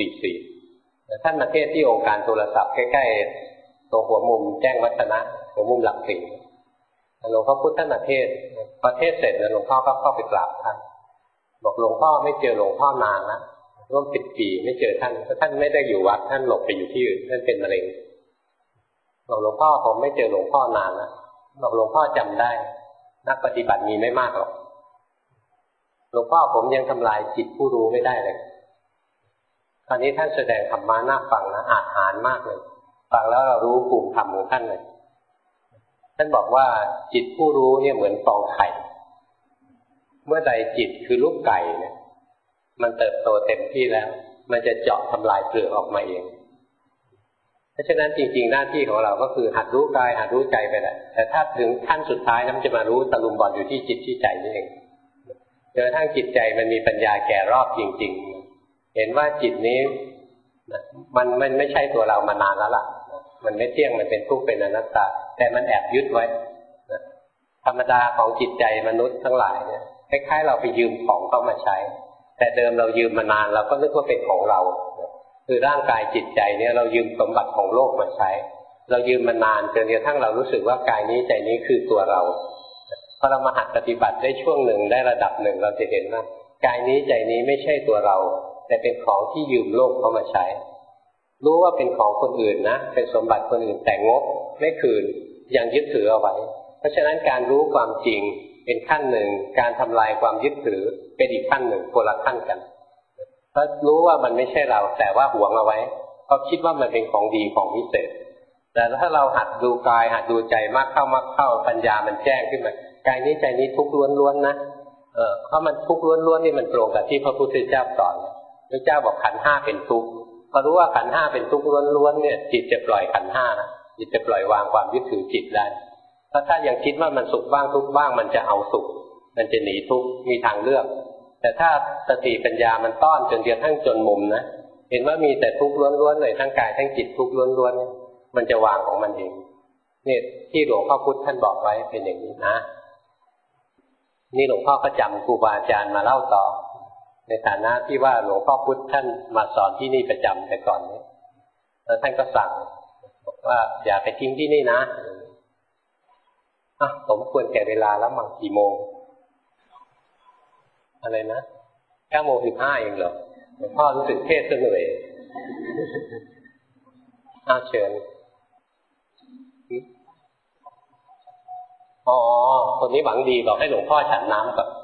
44ท่านมาเทศที่องค์การโทรศัพท์ใกล้ๆตรงหัวมุมแจ้งวัฒนะหัวมุมหลักสี่หลวงพ่อพุธท่านมาเทศพอเทศเสร็จแล้วหลวงพ่อก็เข้าไปกราบท่านบอกหลวงพ่อไม่เจอหลวงพ่อนานนะร่วม10 ปีไม่เจอท่านเพราะท่านไม่ได้อยู่วัดท่านหลบไปอยู่ที่อื่นท่านเป็นมะเร็งบอกหลวงพ่อผมไม่เจอหลวงพ่อนานนะบอกหลวงพ่อจำได้นักปฏิบัติมีไม่มากหรอกหลวงพ่อผมยังทำลายจิตผู้รู้ไม่ได้เลยคราวนี้ท่านแสดงธรรมะน่าฟังนะอาจหารมากเลยฟังแล้วเรารู้ภูมิธรรมของท่านเลยท่านบอกว่าจิตผู้รู้เนี่ยเหมือนฟองไข่เมื่อใดจิตคือลูกไก่เนี่ยมันเติบโตเต็มที่แล้วมันจะเจาะทำลายเปลือกออกมาเองเพราะฉะนั้นจริงๆหน้าที่ของเราก็คือหัดรู้กายหัดรู้ใจไปแหละแต่ถ้าถึงขั้นสุดท้ายนั้นจะมารู้ตะลุมบอลอยู่ที่จิตที่ใจนี่เองจนกระทั่งจิตใจมันมีปัญญาแก่รอบจริงๆเห็นว่าจิตนี้มันไม่ใช่ตัวเรามานานแล้วล่ะมันไม่เที่ยงมันเป็นทุกข์เป็นอนัตตาแต่มันแอบยึดไว้ธรรมดาของจิตใจมนุษย์ทั้งหลายเนี่ยคล้ายๆเราไปยืมของเขามาใช้แต่เดิมเรายืมมานานเราก็นึกว่าเป็นของเราคือร่างกายจิตใจเนี่ยเรายืมสมบัติของโลกมาใช้เรายืมมานานจนกระทั่งเรารู้สึกว่ากายนี้ใจนี้คือตัวเราพอเรามาหัดปฏิบัติได้ช่วงหนึ่งได้ระดับหนึ่งเราจะเห็นว่ากายนี้ใจนี้ไม่ใช่ตัวเราแต่เป็นของที่ยืมโลกเขามาใช้รู้ว่าเป็นของคนอื่นนะเป็นสมบัติคนอื่นแต่งกไม่คืนยังยึดถือเอาไว้เพราะฉะนั้นการรู้ความจริงเป็นขั้นหนึ่งการทำลายความยึดถือเป็นอีกขั้นหนึ่งคนละขั้นกันเพราะรู้ว่ามันไม่ใช่เราแต่ว่าหวงเอาไว้เพราะคิดว่ามันเป็นของดีของพิเศษแต่ถ้าเราหัดดูกายหัดดูใจมากเข้าปัญญามันแจ้งขึ้นมากายนี้ใจนี้ทุกข์ล้วนๆนะเพราะมันทุกข์ล้วนๆนี่มันตรงกับที่พระพุทธเจ้าสอนพระเจ้าบอกขันธ์ห้าเป็นทุกข์พอรู้ว่าขันธ์ห้าเป็นทุกข์ล้วนๆเนี่ยจิตจะปล่อยขันธ์ห้านะจิตจะปล่อยวางความยึดถือจิตได้เพราะถ้ายังคิดว่ามันสุขบ้างทุกข์บ้างมันจะเอาสุขมันจะหนีทุกข์มีทางเลือกแต่ถ้าสติปัญญามันต้อนจนกระทั่งจนมุมนะเห็นว่ามีแต่ทุกข์ล้วนๆเลยทั้งกายทั้งจิตทุกข์ล้วนๆมันจะวางของมันเองนี่ที่หลวงพ่อพุธท่านบอกไว้เป็นอย่างนี้นะนี่หลวงพ่อก็จำครูบาอาจารย์มาเล่าต่อในฐานะที่ว่าหลวงพ่อพุธท่านมาสอนที่นี่ประจำแต่ก่อนนี้แล้วท่านก็สั่งบอกว่าอย่าไปทิ้งที่นี่นะสมควรแก่เวลาแล้วมั้งกี่โมงอะไรนะ9:15เองเหรอหลวงพ่อรู้สึกเทศเหนื่อยเชิญคนนี้หวังดีบอกให้หลวงพ่อฉันน้ำก่อน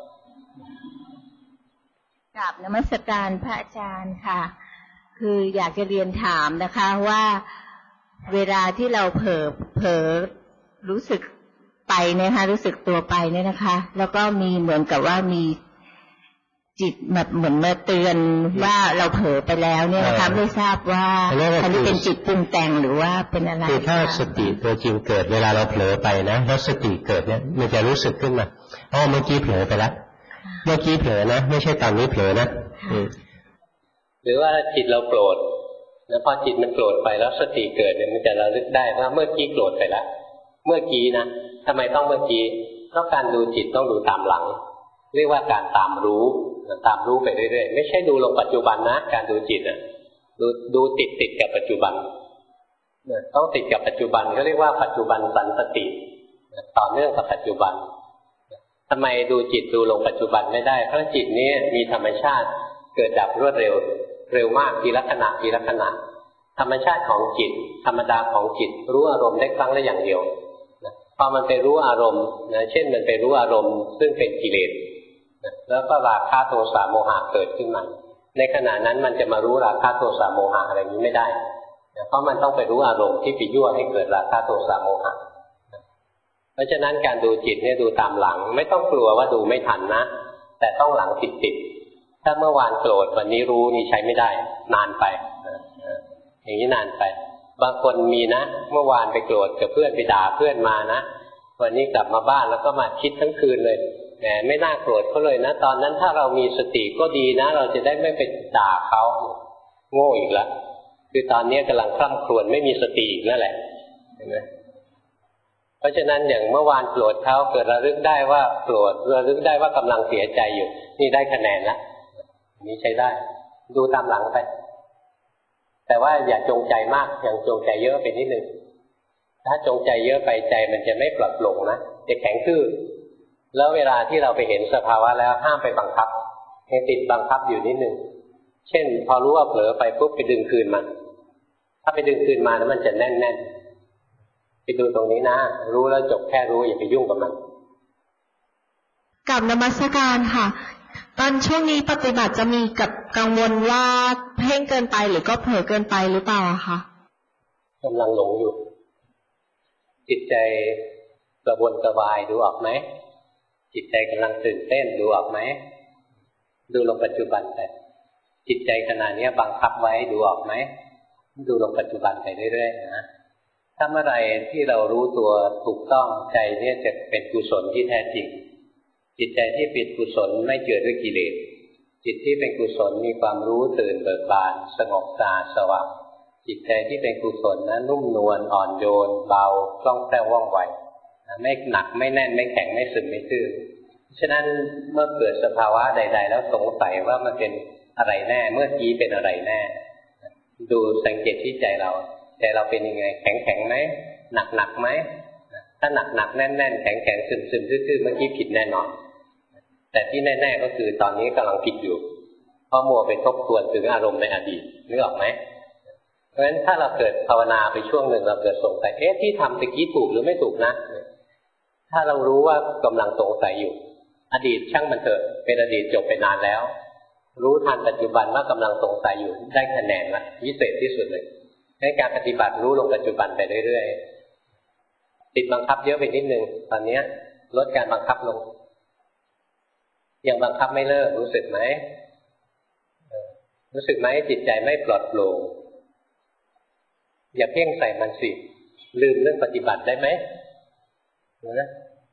กราบนมัสการพระอาจารย์ค่ะคืออยากจะเรียนถามนะคะว่าเวลาที่เราเผลอรู้สึกไปเนี่ยค่ะรู้สึกตัวไปเนี่ยนะคะแล้วก็มีเหมือนกับว่ามีจิตแบบเหมือนมาเตือนว่าเราเผลอไปแล้วเนี่ยนะคะไม่ทราบว่าอันนี้เป็นจิตปรุงแต่งหรือว่าเป็นอะไรคือถ้าสติตัวจริงเกิดเวลาเราเผลอไปนะแล้วสติเกิดเนี่ยมันจะรู้สึกขึ้นมาเมื่อกี้เผลอไปแล้วเมื่อกี้เผลอนะไม่ใช่ตอนนี้เผลอนะหรือว่าจิตเราโกรธแล้วพอจิตมันโกรธไปแล้วสติเกิดเนี่ยมันจะระลึกได้ว่าเมื่อกี้โกรธไปแล้วเมื่อกี้นะทำไมต้องเมื่อกี้เพราะการดูจิตต้องดูตามหลังเรียกว่าการตามรู้ไปเรื่อยๆไม่ใช่ดูลงปัจจุบันนะการดูจิตอ่ะดูติดกับปัจจุบันต้องติดกับปัจจุบันเขาเรียกว่าปัจจุบันสันสติต่อเนื่องกับปัจจุบันทำไมดูจิตดูลงปัจจุบันไม่ได้เพราะจิตนี้มีธรรมชาติเกิดดับรวดเร็วมากทีละขณะธรรมชาติของจิตธรรมดาของจิตรู้อารมณ์ได้ครั้งละอย่างเดียวพอมันไปรู้อารมณ์นะเช่นมันไปรู้อารมณ์ซึ่งเป็นกิเลสแล้วก็ราคะโทสะโมหะเกิดขึ้นมาในขณะนั้นมันจะมารู้ราคะโทสะโมหะอะไรนี้ไม่ได้เพราะมันต้องไปรู้อารมณ์ที่ไปยั่วให้เกิดราคะโทสะโมหะเพราะฉะนั้นการดูจิตเนี่ยดูตามหลังไม่ต้องกลัวว่าดูไม่ทันนะแต่ต้องหลังติดถ้าเมื่อวานโกรธวันนี้รู้นี่ใช้ไม่ได้นานไปอย่างนี้นานไปบางคนมีนะเมื่อวานไปโกรธกับเพื่อนไปด่าเพื่อนมานะวันนี้กลับมาบ้านแล้วก็มาคิดทั้งคืนเลยแหมไม่น่าโกรธเขาเลยนะตอนนั้นถ้าเรามีสติก็ดีนะเราจะได้ไม่ไปด่าเขาโง่อีกแล้วคือตอนนี้กำลังคร่ำครวญไม่มีสติอีกนั่นแหละเห็นไหมเพราะฉะนั้นอย่างเมื่อวานโกรธเขาเกิดระลึกได้ว่าโกรธระลึกได้ว่ากำลังเสียใจอยู่นี่ได้คะแนนแล้วนี้ใช้ได้ดูตามหลังไปแต่ว่าอย่าจงใจมากอย่างจงใจเยอะไปนิดนึงถ้าจงใจเยอะไปใจมันจะไม่ปลอดโปร่งนะจะแข็งทื่อแล้วเวลาที่เราไปเห็นสภาวะแล้วห้ามไปบังคับให้ติดบังคับอยู่นิดนึงเช่นพอรู้ว่าเผลอไปปุ๊บไปดึงคืนมาถ้าไปดึงคืนมาแล้วมันจะแน่นไปดูตรงนี้นะรู้แล้วจบแค่รู้อย่าไปยุ่งกับมันกราบนมัสการค่ะตอนช่วงนี้ปฏิบัติจะมีกับกังวลว่าเพ่งเกินไปหรือก็เผลอเกินไปหรือเปล่าคะกำลังหลงอยู่จิตใจกระวนกระวายดูออกไหมจิตใจกำลังตื่นเต้นดูออกไหมดูลงปัจจุบันไปจิตใจขณะนี้บังคับไว้ดูออกไหมดูลงปัจจุบันไปเรื่อยๆนะถ้าเมื่อไรที่เรารู้ตัวถูกต้องใจเนี่ยจะเป็นกุศลที่แท้จริงจิตใจที่เป็นกุศลไม่เจือด้วยกิเลสจิตที่เป็นกุศลมีความรู้ตื่นเบิกบานสงบสะอาดสว่างจิตใจที่เป็นกุศลนั้นนุ่มนวลอ่อนโยนเบาคล่องแคล่วว่องไวไม่หนักไม่แน่นไม่แข็งไม่ซึมไม่ทื่อฉะนั้นเมื่อเกิดสภาวะใดๆแล้วสงสัยว่ามันเป็นอะไรแน่เมื่อกี้เป็นอะไรแน่ดูสังเกตที่ใจเราเป็นยังไงแข็งไหมหนักไหมถ้าหนักแน่นแข็งซึมทื่อๆเมื่อกี้ผิดแน่นอนแต่ที่แน่ๆก็คือตอนนี้กำลังผิดอยู่เพราะมัวไปทบทวนถึงอารมณ์ในอดีตนึกออกไหมเพราะฉะนั้นถ้าเราเกิดภาวนาไปช่วงหนึ่งเราเกิดสงสัยที่ทำตะกี้ถูกหรือไม่ถูกนะถ้าเรารู้ว่ากำลังสงสัยอยู่อดีตช่างมันเถอะเป็นอดีตจบไปนานแล้วรู้ทันปัจจุบันว่ากำลังสงสัยอยู่ได้คะแนนละวิเศษที่สุดเลยในการปฏิบัติรู้ลงปัจจุบันไปเรื่อยๆติดบังคับเยอะไปนิดนึงตอนนี้ลดการบังคับลงยังบังคับไม่เลิกรู้สึกไหมรู้สึกไหมจิตใจไม่ปลอดโปร่งอย่าเพ่งใส่มันสิลืมเรื่องปฏิบัติได้ไหมนะ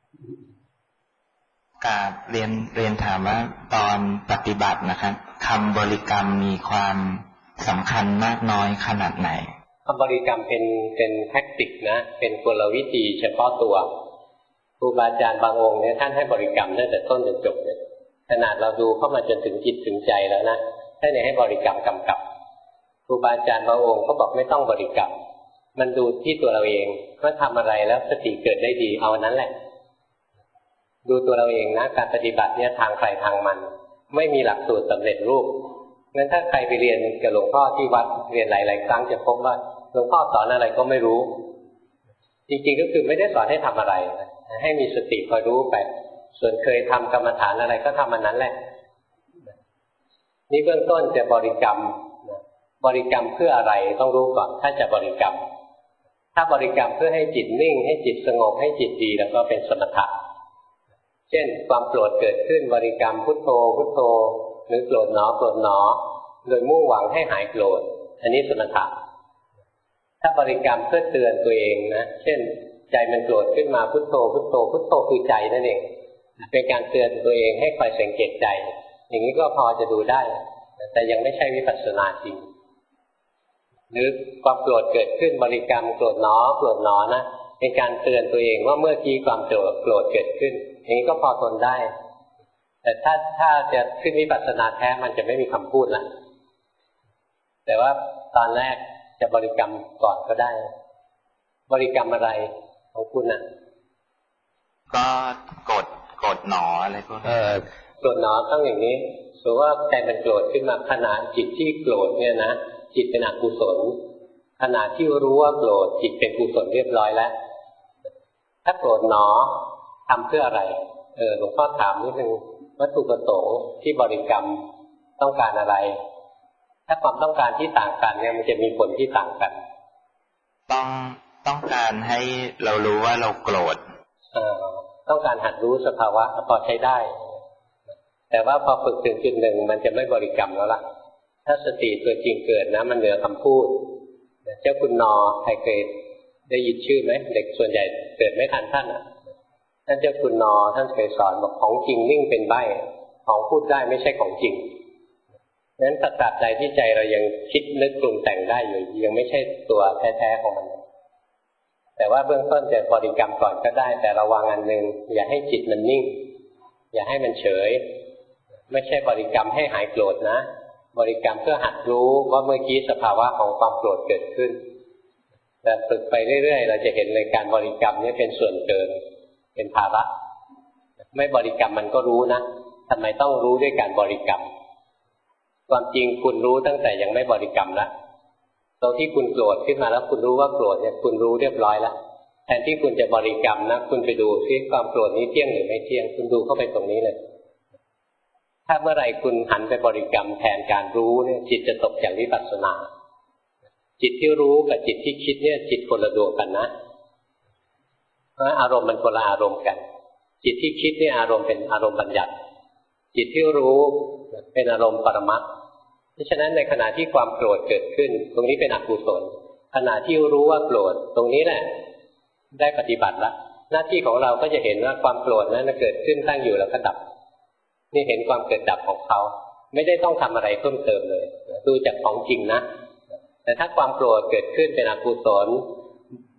การเรียนถามว่าตอนปฏิบัตินะครับคำบริกรรมมีความสำคัญมากน้อยขนาดไหนคำบริกรรมเป็นแทคติกนะเป็นกลวิธีเฉพาะตัวครูบาอาจารย์บางองค์เนี่ยท่านให้บริกรรมตั้งแต่ต้นจนจบเลยขนาดเราดูเข้ามาจนถึงจิตถึงใจแล้วนะท่านให้บริกรรมกำกับครูบาอาจารย์บางองค์เขาบอกไม่ต้องบริกรรมมันดูที่ตัวเราเองว่าทำอะไรแล้วสติเกิดได้ดีเอานั้นแหละดูตัวเราเองนะการปฏิบัติเนี่ยทางใครทางมันไม่มีหลักสูตรสำเร็จรูปงั้นถ้าใครไปเรียนกับหลวงพ่อที่วัดเรียนหลายๆครั้งจะพบว่าหลวงพ่อสอนอะไรก็ไม่รู้จริงๆก็คือไม่ได้สอนให้ทำอะไรให้มีสติคอยรู้ไปส่วนเคยทำกรรมฐานอะไรก็ทำมันนั้นแหละนี่เบื้องต้นจะบริกรรมเพื่ออะไรต้องรู้ก่อนถ้าจะบริกรรมถ้าบริกรรมเพื่อให้จิตนิ่งให้จิตสงบให้จิตดีแล้วก็เป็นสมถะเช่นความโกรธเกิดขึ้นบริกรรมพุทโธพุทโธหรือโกรธหนอโดยมุ่งหวังให้หายโกรธอันนี้สมถะถ้าบริกรรมเพื่อเตือนตัวเองนะเช่นใจมันโกรธขึ้นมาพุทโธพุทโธพุทโธคือใจนั่นเองเป็นการเตือนตัวเองให้คอยสังเกตใจอย่างนี้ก็พอจะดูได้แต่ยังไม่ใช่วิปัสสนาจริงหรือความโกรธเกิดขึ้นบริกรรมโกรธหนอนะเป็นการเตือนตัวเองว่าเมื่อกี้ความโกรธเกิดขึ้นอย่างนี้ก็พอทนได้แต่ถ้าจะขึ้นวิปัสสนาแท้มันจะไม่มีคำพูดละแต่ว่าตอนแรกจะบริกรรมก่อนก็ได้บริกรรมอะไรของคุณน่ะก็กดหนออะไรพวกนี้โกรธหนอต้องอย่างนี้สมมติว่าใจมันโกรธขึ้นมาขณะจิตที่โกรธเนี่ยนะจิตเป็นอกุศลขณะที่รู้ว่าโกรธจิตเป็นกุศลเรียบร้อยแล้วถ้าโกรธหนอทำเพื่ออะไรหลวงพ่อถามนิดนึงวัตถุประสงค์ที่บริกรรมต้องการอะไรถ้าความต้องการที่ต่างกันเนี่ยมันจะมีผลที่ต่างกันต้องการให้เรารู้ว่าเราโกรธต้องการหัดรู้สภาวะพอใช้ได้แต่ว่าพอฝึกถึงจุดหนึ่งมันจะไม่บริกรรมแล้วล่ะถ้าสติตัวจริงเกิดนะมันเหนือคำพูดเจ้าคุณนอใครเคยได้ยินชื่อไหมเด็กส่วนใหญ่เกิดไม่ทันท่านท่านเจ้าคุณนอท่านเคยสอนบอกของจริงนิ่งเป็นใบ้ของพูดได้ไม่ใช่ของจริงนั้นตราบใดที่ใจเรายังคิดนึกปรุงแต่งได้อยู่ยังไม่ใช่ตัวแท้ๆของมันแต่ว่าเบื้องต้นจะบริกรรมก่อนก็ได้แต่ระวังอันหนึ่งอย่าให้จิตมันนิ่งอย่าให้มันเฉยไม่ใช่บริกรรมให้หายโกรธนะบริกรรมเพื่อหัดรู้ว่าเมื่อกี้สภาวะของความโกรธเกิดขึ้นแต่ฝึกไปเรื่อยๆเราจะเห็นเลยการบริกรรมนี้เป็นส่วนเกินเป็นภาระไม่บริกรรมมันก็รู้นะทำไมต้องรู้ด้วยการบริกรรมความจริงคุณรู้ตั้งแต่ยังไม่บริกรรมแล้วตอนที่คุณโกรธขึ้นมาแล้วคุณรู้ว่าโกรธเนี่ยคุณรู้เรียบร้อยแล้วแทนที่คุณจะบริกรรมนะคุณไปดูซิความโกรธนี้เที่ยงหรือไม่เที่ยงคุณดูเข้าไปตรงนี้เลยถ้าเมื่อไหร่คุณหันไปบริกรรมแทนการรู้เนี่ยจิตจะตกจากวิปัสสนาจิตที่รู้กับจิตที่คิดเนี่ยจิตคนละดวงกันนะเพราะอารมณ์มันคนละอารมณ์กันจิตที่คิดเนี่ยอารมณ์เป็นอารมณ์บัญญัติจิตที่รู้เป็นอารมณ์ปรมัตถ์เพราะฉะนั้นในขณะที่ความโกรธเกิดขึ้นตรงนี้เป็นอกุศลขณะที่รู้ว่าโกรธตรงนี้แหละได้ปฏิบัติแล้วหน้าที่ของเราก็จะเห็นว่าความโกรธนั้นเกิดขึ้นตั้งอยู่แล้วก็ดับนี่เห็นความเกิดดับของเขาไม่ได้ต้องทำอะไรเพิ่มเติมเลยดูจากของจริงนะแต่ถ้าความโกรธเกิดขึ้นเป็นอกุศล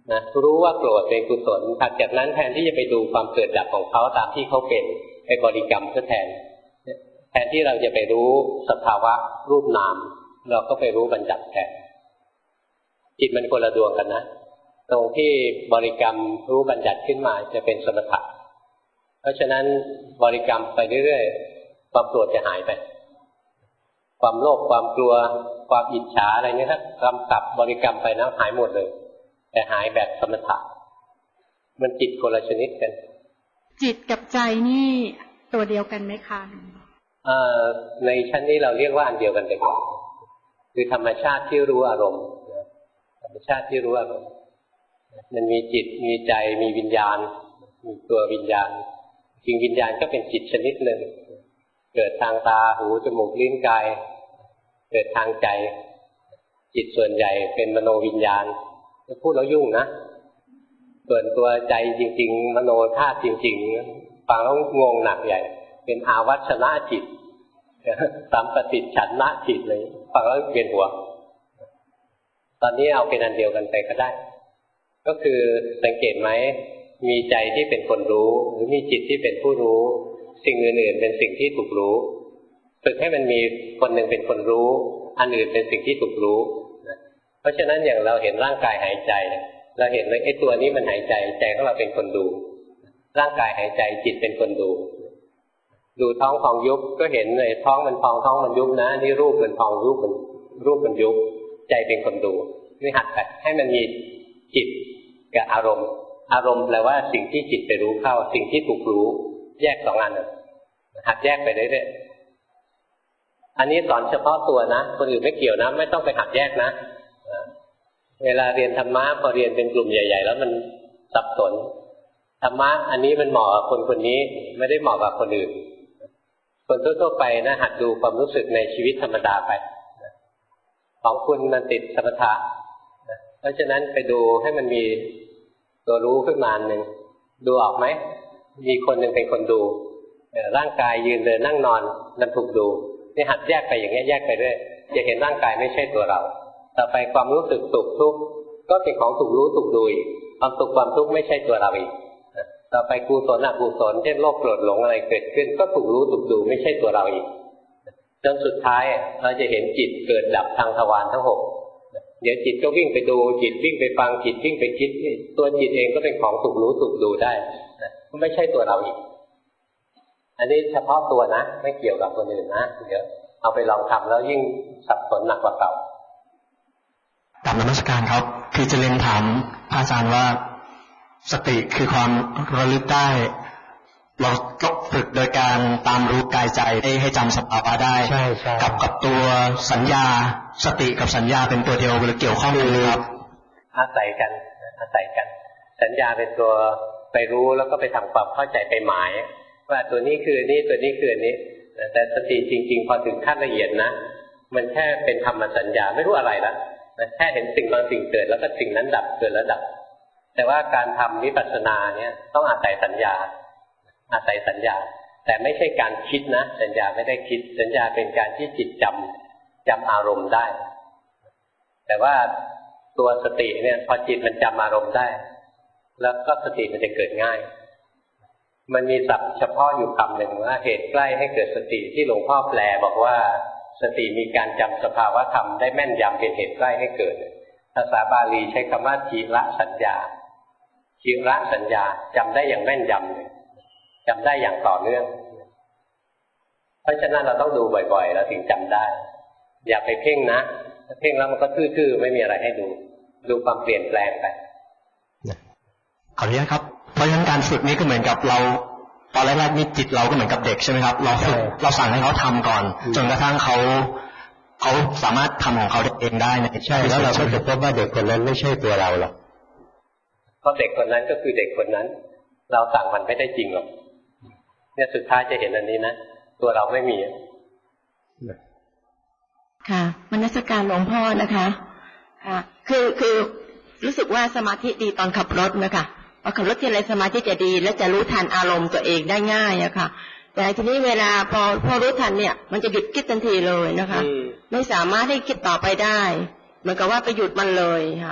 นะรู้ว่าโกรธเป็นกุศลถัดจากนั้นแทนที่จะไปดูความเกิดดับของเขาตามที่เขาเป็นไปบริกรรมก็แทนที่เราจะไปรู้สภาวะรูปนามเราก็ไปรู้บัญญัติแทนจิตมันคนละดวงกันนะตรงที่บริกรรมรู้บัญญัติขึ้นมาจะเป็นสมถะเพราะฉะนั้นบริกรรมไปเรื่อยๆความโกรธจะหายไปความโลภความกลัวความอิจฉาอะไรนี้ถ้ากำกับบริกรรมไปนะหายหมดเลยแต่หายแบบสมถะมันจิตคนละชนิดกันจิตกับใจนี่ตัวเดียวกันไหมคะในชั้นนี้เราเรียกว่าอันเดียวกันไปก่อนคือธรรมชาติที่รู้อารมณ์ธรรมชาติที่รู้อารมณ์มันมีจิตมีใจมีวิญญาณมีตัววิญญาณจริงวิญญาณก็เป็นจิตชนิดหนึ่งเกิดทางตาหูจมูกลิ้นกายเกิดทางใจจิตส่วนใหญ่เป็นมโนวิญญาณพูดแล้วยุ่งนะส่วนตัวใจจริงๆมโนธาตุจริงๆฟังแล้วงงหนักใหญ่เป็นอาวัชนะจิตสัมปติฉันนะจิตเลยฟังแล้วเวียนหัวตอนนี้เอาเป็นอันเดียวกันไปก็ได้ก็คือสังเกตไหมมีใจที่เป็นคนรู้หรือมีจิตที่เป็นผู้รู้สิ่งอื่นๆเป็นสิ่งที่ถูกรู้ฝึกให้มันมีคนหนึ่งเป็นคนรู้อันอื่นเป็นสิ่งที่ถูกรู้เพราะฉะนั้นอย่างเราเห็นร่างกายหายใจเราเห็นเลยไอ้ตัวนี้มันหายใจใจของเราเป็นคนดูร่างกายหายใจจิตเป็นคนดูท้องพองยุบก็เห็นเลยท้องมันพองท้องมันยุบนะนี่รูปมันพองรูปมันยุบใจเป็นคนดูนี่หัดไปให้มันมีจิตกับอารมณ์แปลว่าสิ่งที่จิตไปรู้เข้าสิ่งที่ถูกรู้แยกสองอันหัดแยกไปเรื่อยๆอันนี้สอนเฉพาะตัวนะคนอื่นไม่เกี่ยวนะไม่ต้องไปหัดแยกนะเวลาเรียนธรรมะพอเรียนเป็นกลุ่มใหญ่ๆแล้วมันสับสนธรรมะอันนี้มันเหมาะกับคนนี้ไม่ได้เหมาะกับคนอื่นคนทั่วๆไปนะหัดดูความรู้สึกในชีวิตธรรมดาไปของคุณมันติดสมถะเพราะฉะนั้นไปดูให้มันมีตัวรู้ขึ้นมาหนึ่งดูออกไหมมีคนหนึ่งเป็นคนดูร่างกายยืนเดินนั่งนอนมันถูกดูนี่หัดแยกไปอย่างนี้แยกไปเรื่อยจะเห็นร่างกายไม่ใช่ตัวเราต่อไปความรู้สึกสุขทุกข์ก็เป็นของถูกรู้ถูกดูอีกความสุขความทุกข์ไม่ใช่ตัวเราอีกต่อไปกุศลอกุศลเช่นโลภโกรธหลงอะไรเกิดขึ้นก็ถูกรู้ถูกดูไม่ใช่ตัวเราอีกจนสุดท้ายเราจะเห็นจิตเกิดดับทางทวารทั้งหกเดี๋ยวจิตก็วิ่งไปดูจิตวิ่งไปฟังจิตวิ่งไปคิดตัวจิตเองก็เป็นของถูกรู้ถูกดูได้ก็ไม่ใช่ตัวเราอีกอันนี้เฉพาะตัวนะไม่เกี่ยวกับคนอื่นนะเดี๋ยวเอาไปลองทำแล้วยิ่งสับสนหนักกว่าเก่ากราบนมัสการครับคือจะเรียนถามพระอาจารย์ว่าสติคือความระลึกได้เราก็ฝึกโดยการตามรู้กายใจให้จำสภาวะได้กับตัวสัญญาสติกับสัญญาเป็นตัวเดียวหรือเกี่ยวข้องกันครับอาศัยกันสัญญาเป็นตัวไปรู้แล้วก็ไปทำความเข้าใจไปหมายว่าตัวนี้คือนี้ตัวนี้คือนี้แต่สติจริงๆพอถึงขั้นละเอียดนะมันแค่เป็นธรรมสัญญาไม่รู้อะไรละแค่เห็นสิ่งบางสิ่งเกิดแล้วก็สิ่งนั้นดับเกิดแล้วดับแต่ว่าการทำวิปัสสนาเนี่ยต้องอาศัยสัญญาแต่ไม่ใช่การคิดนะสัญญาไม่ได้คิดสัญญาเป็นการที่จิตจำอารมณ์ได้แต่ว่าตัวสติเนี่ยพอจิตมันจำอารมณ์ได้แล้วก็สติมันจะเกิดง่ายมันมีศัพท์เฉพาะอยู่คำหนึ่งว่าเหตุใกล้ให้เกิดสติที่หลวงพ่อแปลบอกว่าสติมีการจำสภาวะธรรมได้แม่นยำเป็นเหตุใกล้ให้เกิดภาษาบาลีใช้คำว่าทีละสัญญาจำได้อย่างแม่นยำเลยจำได้อย่างต่อเนื่องเพราะฉะนั้นเราต้องดูบ่อยๆแล้วถึงจำได้อย่าไปเพ่งนะถ้าเพ่งแล้วมันก็ทื่อๆไม่มีอะไรให้ดูความเปลี่ยนแปลงไปขออนุญาตครับเพราะฉะนั้นการฝึกนี้ก็เหมือนกับเราตอนแรกๆนี่จิตเราก็เหมือนกับเด็กใช่ไหมครับเราสั่งให้เขาทำก่อนจนกระทั่งเขาสามารถทำของเขาเองได้ใช่แล้วเราก็จะพบว่าเด็กคนนั้นไม่ใช่ตัวเราหรอกเพราะเด็กคนนั้นก็คือเด็กคนนั้นเราสั่งมันไม่ได้จริงหรอกเนี่ยสุดท้ายจะเห็นอันนี้นะตัวเราไม่มีค่ะมนมัสการหลวงพ่อนะคะค่ะคือรู้สึกว่าสมาธิดีตอนขับรถนะคะพอขับรถทีไรสมาธิจะดีและจะรู้ทันอารมณ์ตัวเองได้ง่ายอะค่ะแต่ทีนี้เวลาพอรู้ทันเนี่ยมันจะหยุดคิดทันทีเลยนะคะไม่สามารถให้คิดต่อไปได้เหมือนกับว่าไปหยุดมันเลยค่ะ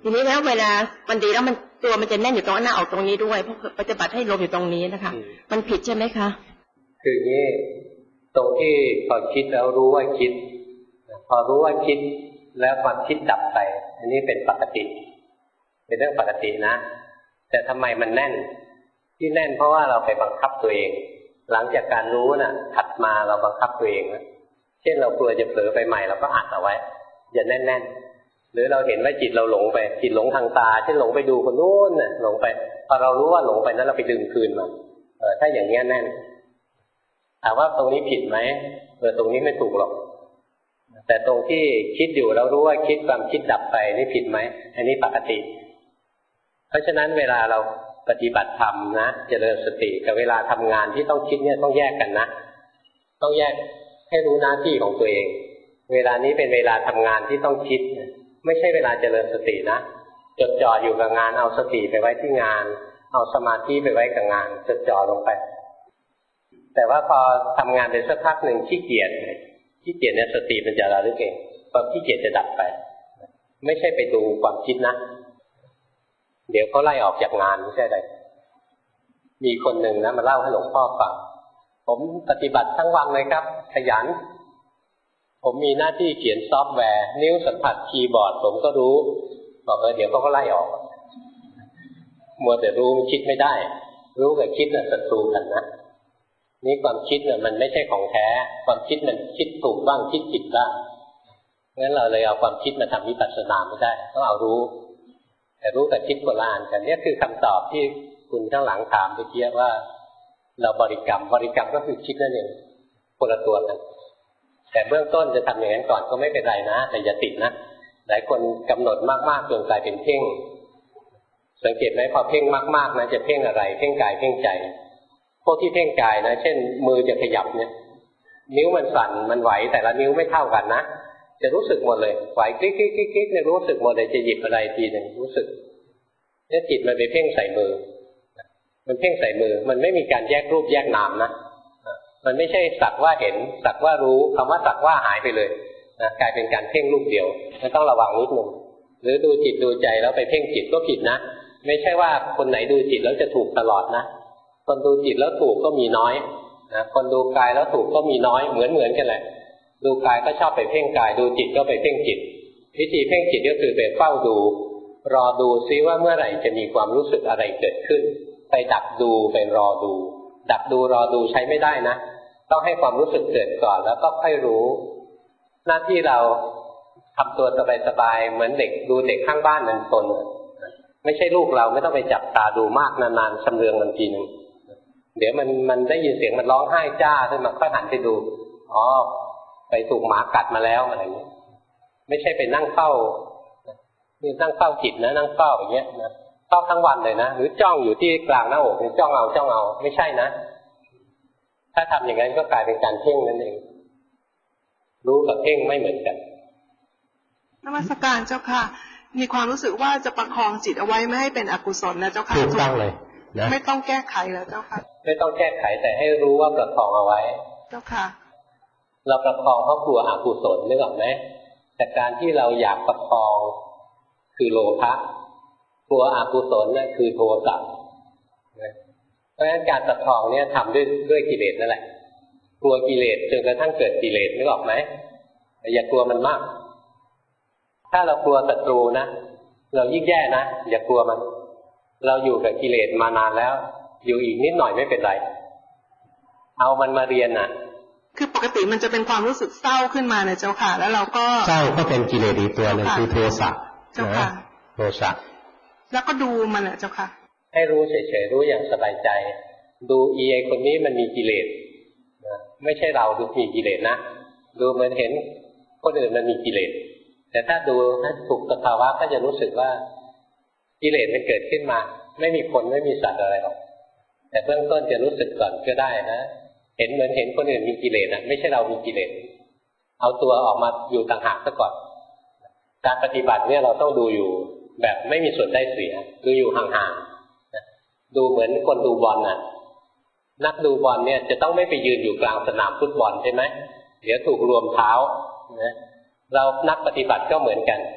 ทีนี้แล้วเวลามันดีแล้วมันตัวมันจะแน่นอยู่ตรงหน้าออกตรงนี้ด้วยเพราะปฏิบัติให้ลมอยู่ตรงนี้นะคะมันผิดใช่ไหมคะคืออย่างนี้ตรงที่พอคิดแล้วรู้ว่าคิดพอรู้ว่าคิดแล้วความคิดดับไปอันนี้เป็นปกติเป็นเรื่องปกตินะแต่ทำไมมันแน่นที่แน่นเพราะว่าเราไปบังคับตัวเองหลังจากการรู้น่ะถัดมาเราบังคับตัวเองนะเช่นเรากลัวจะเผลอไปใหม่เราก็อัดเอาไว้อย่าแน่นๆหรือเราเห็นว่าจิตเราหลงไปจิตหลงทางตาเช่นหลงไปดูคนนู้นน่ะหลงไปพอเรารู้ว่าหลงไปนั้นเราไปดึงคืนมาถ้าอย่างนี้แน่นถามว่าตรงนี้ผิดไหมตรงนี้ไม่ถูกหรอกแต่ตรงที่คิดอยู่เรารู้ว่าคิดความคิดดับไปนี่ผิดไหมอันนี้ปกติเพราะฉะนั้นเวลาเราปฏิบัติธรรมนะเจริญสติกับเวลาทำงานที่ต้องคิดเนี่ยต้องแยกกันนะต้องแยกให้รู้หน้าที่ของตัวเองเวลานี้เป็นเวลาทำงานที่ต้องคิดไม่ใช่เวลาเจริญสตินะจดจ่ออยู่กับงานเอาสติไปไว้ที่งานเอาสมาธิไปไว้กับงานจดจ่อลงไปแต่ว่าพอทำงานไปสักพักหนึ่งขี้เกียจเนี่ยสติมันจะระลึกเองความขี้เกียจจะดับไปไม่ใช่ไปดูความคิดนะเดี๋ยวเขาไล่ออกจากงานไม่ใช่อะไรมีคนหนึ่งนะมาเล่าให้หลวงพ่อฟังผมปฏิบัติทั้งวันเลยครับขยันผมมีหน้าที่เขียนซอฟต์แวร์นิ้วสัมผัสคีย์บอร์ดผมก็รู้บอกเดี๋ยวเขาก็ไล่ออกมัวแต่รู้คิดไม่ได้รู้กับคิดน่ะศัตรูกันนะนี่ความคิดเนี่ยมันไม่ใช่ของแท้ความคิดมันคิดถูกบ้างคิดผิดบ้างงั้นเราเลยเอาความคิดมาทำวิปัสสนาไม่ได้ต้องเอารู้แต่รู้กับคิดคนละอันกันนี่คือคำตอบที่คุณข้างหลังถามเมื่อกี้ว่าเราบริกรรมก็คือคิดนั่นเองคนละตัวกันแต่เบื้องต้นจะทำอย่างนั้นก่อนก็ไม่เป็นไรนะแต่อย่าติดนะหลายคนกำหนดมากๆจนกลายเป็นเพ่งสังเกตไหมพอเพ่งมากๆนะจะเพ่งอะไรเพ่งกายเพ่งใจพวกที่เพ่งกายนะเช่นมือจะขยับเนี่ยนิ้วมันสั่นมันไหวแต่ละนิ้วไม่เท่ากันนะจะรู้สึกหมดเลยไหวคลิกๆๆๆเนี่ยรู้สึกหมดเลยจะหยิบอะไรทีนึงรู้สึกเนี่ยจิตมันไปเพ่งใส่มือมันเพ่งใส่มือมันไม่มีการแยกรูปแยกนามนะมันไม่ใช่สักว่าเห็นสักว่ารู้คำว่าสักว่าหายไปเลยนะกลายเป็นการเพ่งรูปเดียวมันต้องระวังนิดนึงหรือดูจิตดูใจแล้วไปเพ่งจิตก็ผิดนะไม่ใช่ว่าคนไหนดูจิตแล้วจะถูกตลอดนะคนดูจิตแล้วถูกก็มีน้อยนะคนดูกายแล้วถูกก็มีน้อยเหมือนกันแหละดูกายก็ชอบไปเพ่งกายดูจิตก็ไปเพ่งจิตวิธีเพ่งจิตก็คือไปเฝ้าดูรอดูซิว่าเมื่อไหร่จะมีความรู้สึกอะไรเกิดขึ้นไปดักดูไปรอดูดักดูรอดูใช้ไม่ได้นะต้องให้ความรู้สึกเกิดก่อนแล้วก็ค่อยรู้หน้าที่เราทำตัวสบายๆเหมือนเด็กดูเด็กข้างบ้านนั่นตนไม่ใช่ลูกเราไม่ต้องไปจับตาดูมากนานๆชำเลืองมันทีนึงเดี๋ยวมันได้ยินเสียงมันร้องไห้จ้าขึ้นมาค่อยหันไปดูอ๋อไปถูกหมากัดมาแล้วอะไรอย่างนี้ไม่ใช่ไปนั่งเฝ้านี่นั่งเฝ้าจิตนะนั่งเฝ้าอย่างเงี้ยนะเฝ้าทั้งวันเลยนะหรือจ้องอยู่ที่กลางหน้าอกจ้องเอาไม่ใช่นะถ้าทำอย่างนั้นก็กลายเป็นการเพ่งนั่นเองรู้กับเพ่งไม่เหมือนกันนมัสการเจ้าค่ะมีความรู้สึกว่าจะประคองจิตเอาไว้ไม่ให้เป็นอกุศลนะเจ้าค่ะถูกต้องเลยนะไม่ต้องแก้ไขแล้วเจ้าค่ะไม่ต้องแก้ไขแต่ให้รู้ว่าประคองเอาไว้เจ้าค่ะเราประคองเพราะกลัวอกุศลนึกออกไหมแต่การที่เราอยากประคองคือโลภะกลัวอกุศลนั่นคือโทสะเพราะฉะนั้นการประคองเนี่ยทำด้วยกิเลสนั่นแหละกลัวกิเลสจนกระทั่งเกิดกิเลสนึกออกไหมอย่ากลัวมันมากถ้าเรากลัวศัตรูนะเรายิ่งแย่นะอย่ากลัวมันเราอยู่กับกิเลสมานานแล้วอยู่อีกนิดหน่อยไม่เป็นไรเอามันมาเรียนน่ะคือปกติมันจะเป็นความรู้สึกเศร้าขึ้นมาเนี่ยเจ้าค่ะแล้วเราก็เศร้าก็เป็นกิเลสอีกตัวนึงคือโทสะเจ้าค่ะโทสะแล้วก็ดูมันแหละเจ้าค่ะให้รู้เฉยๆรู้อย่างสบายใจดูไอ้คนนี้มันมีกิเลสไม่ใช่เราดูมีกิเลสนะดูมันเห็นคนอื่นมันมีกิเลสแต่ถ้าดูให้ถูกสภาวะก็จะรู้สึกว่ากิเลสมันเกิดขึ้นมาไม่มีคนไม่มีสัตว์อะไรหรอกแต่เบื้องต้นจะรู้สึกก่อนก็ได้นะเห็นเหมือนเห็นคนอื่นมีกิเลสนะไม่ใช่เรามีกิเลสเอาตัวออกมาอยู่ต่างหากซะก่อนการปฏิบัติเนี่ยเราต้องดูอยู่แบบไม่มีส่วนได้เสียดูอยู่ห่างๆดูเหมือนคนดูบอลน่ะนักดูบอลเนี่ยจะต้องไม่ไปยืนอยู่กลางสนามฟุตบอลใช่ไหมเดี๋ยวถูกรวมเท้านะเรานักปฏิบัติก็เหมือนกัน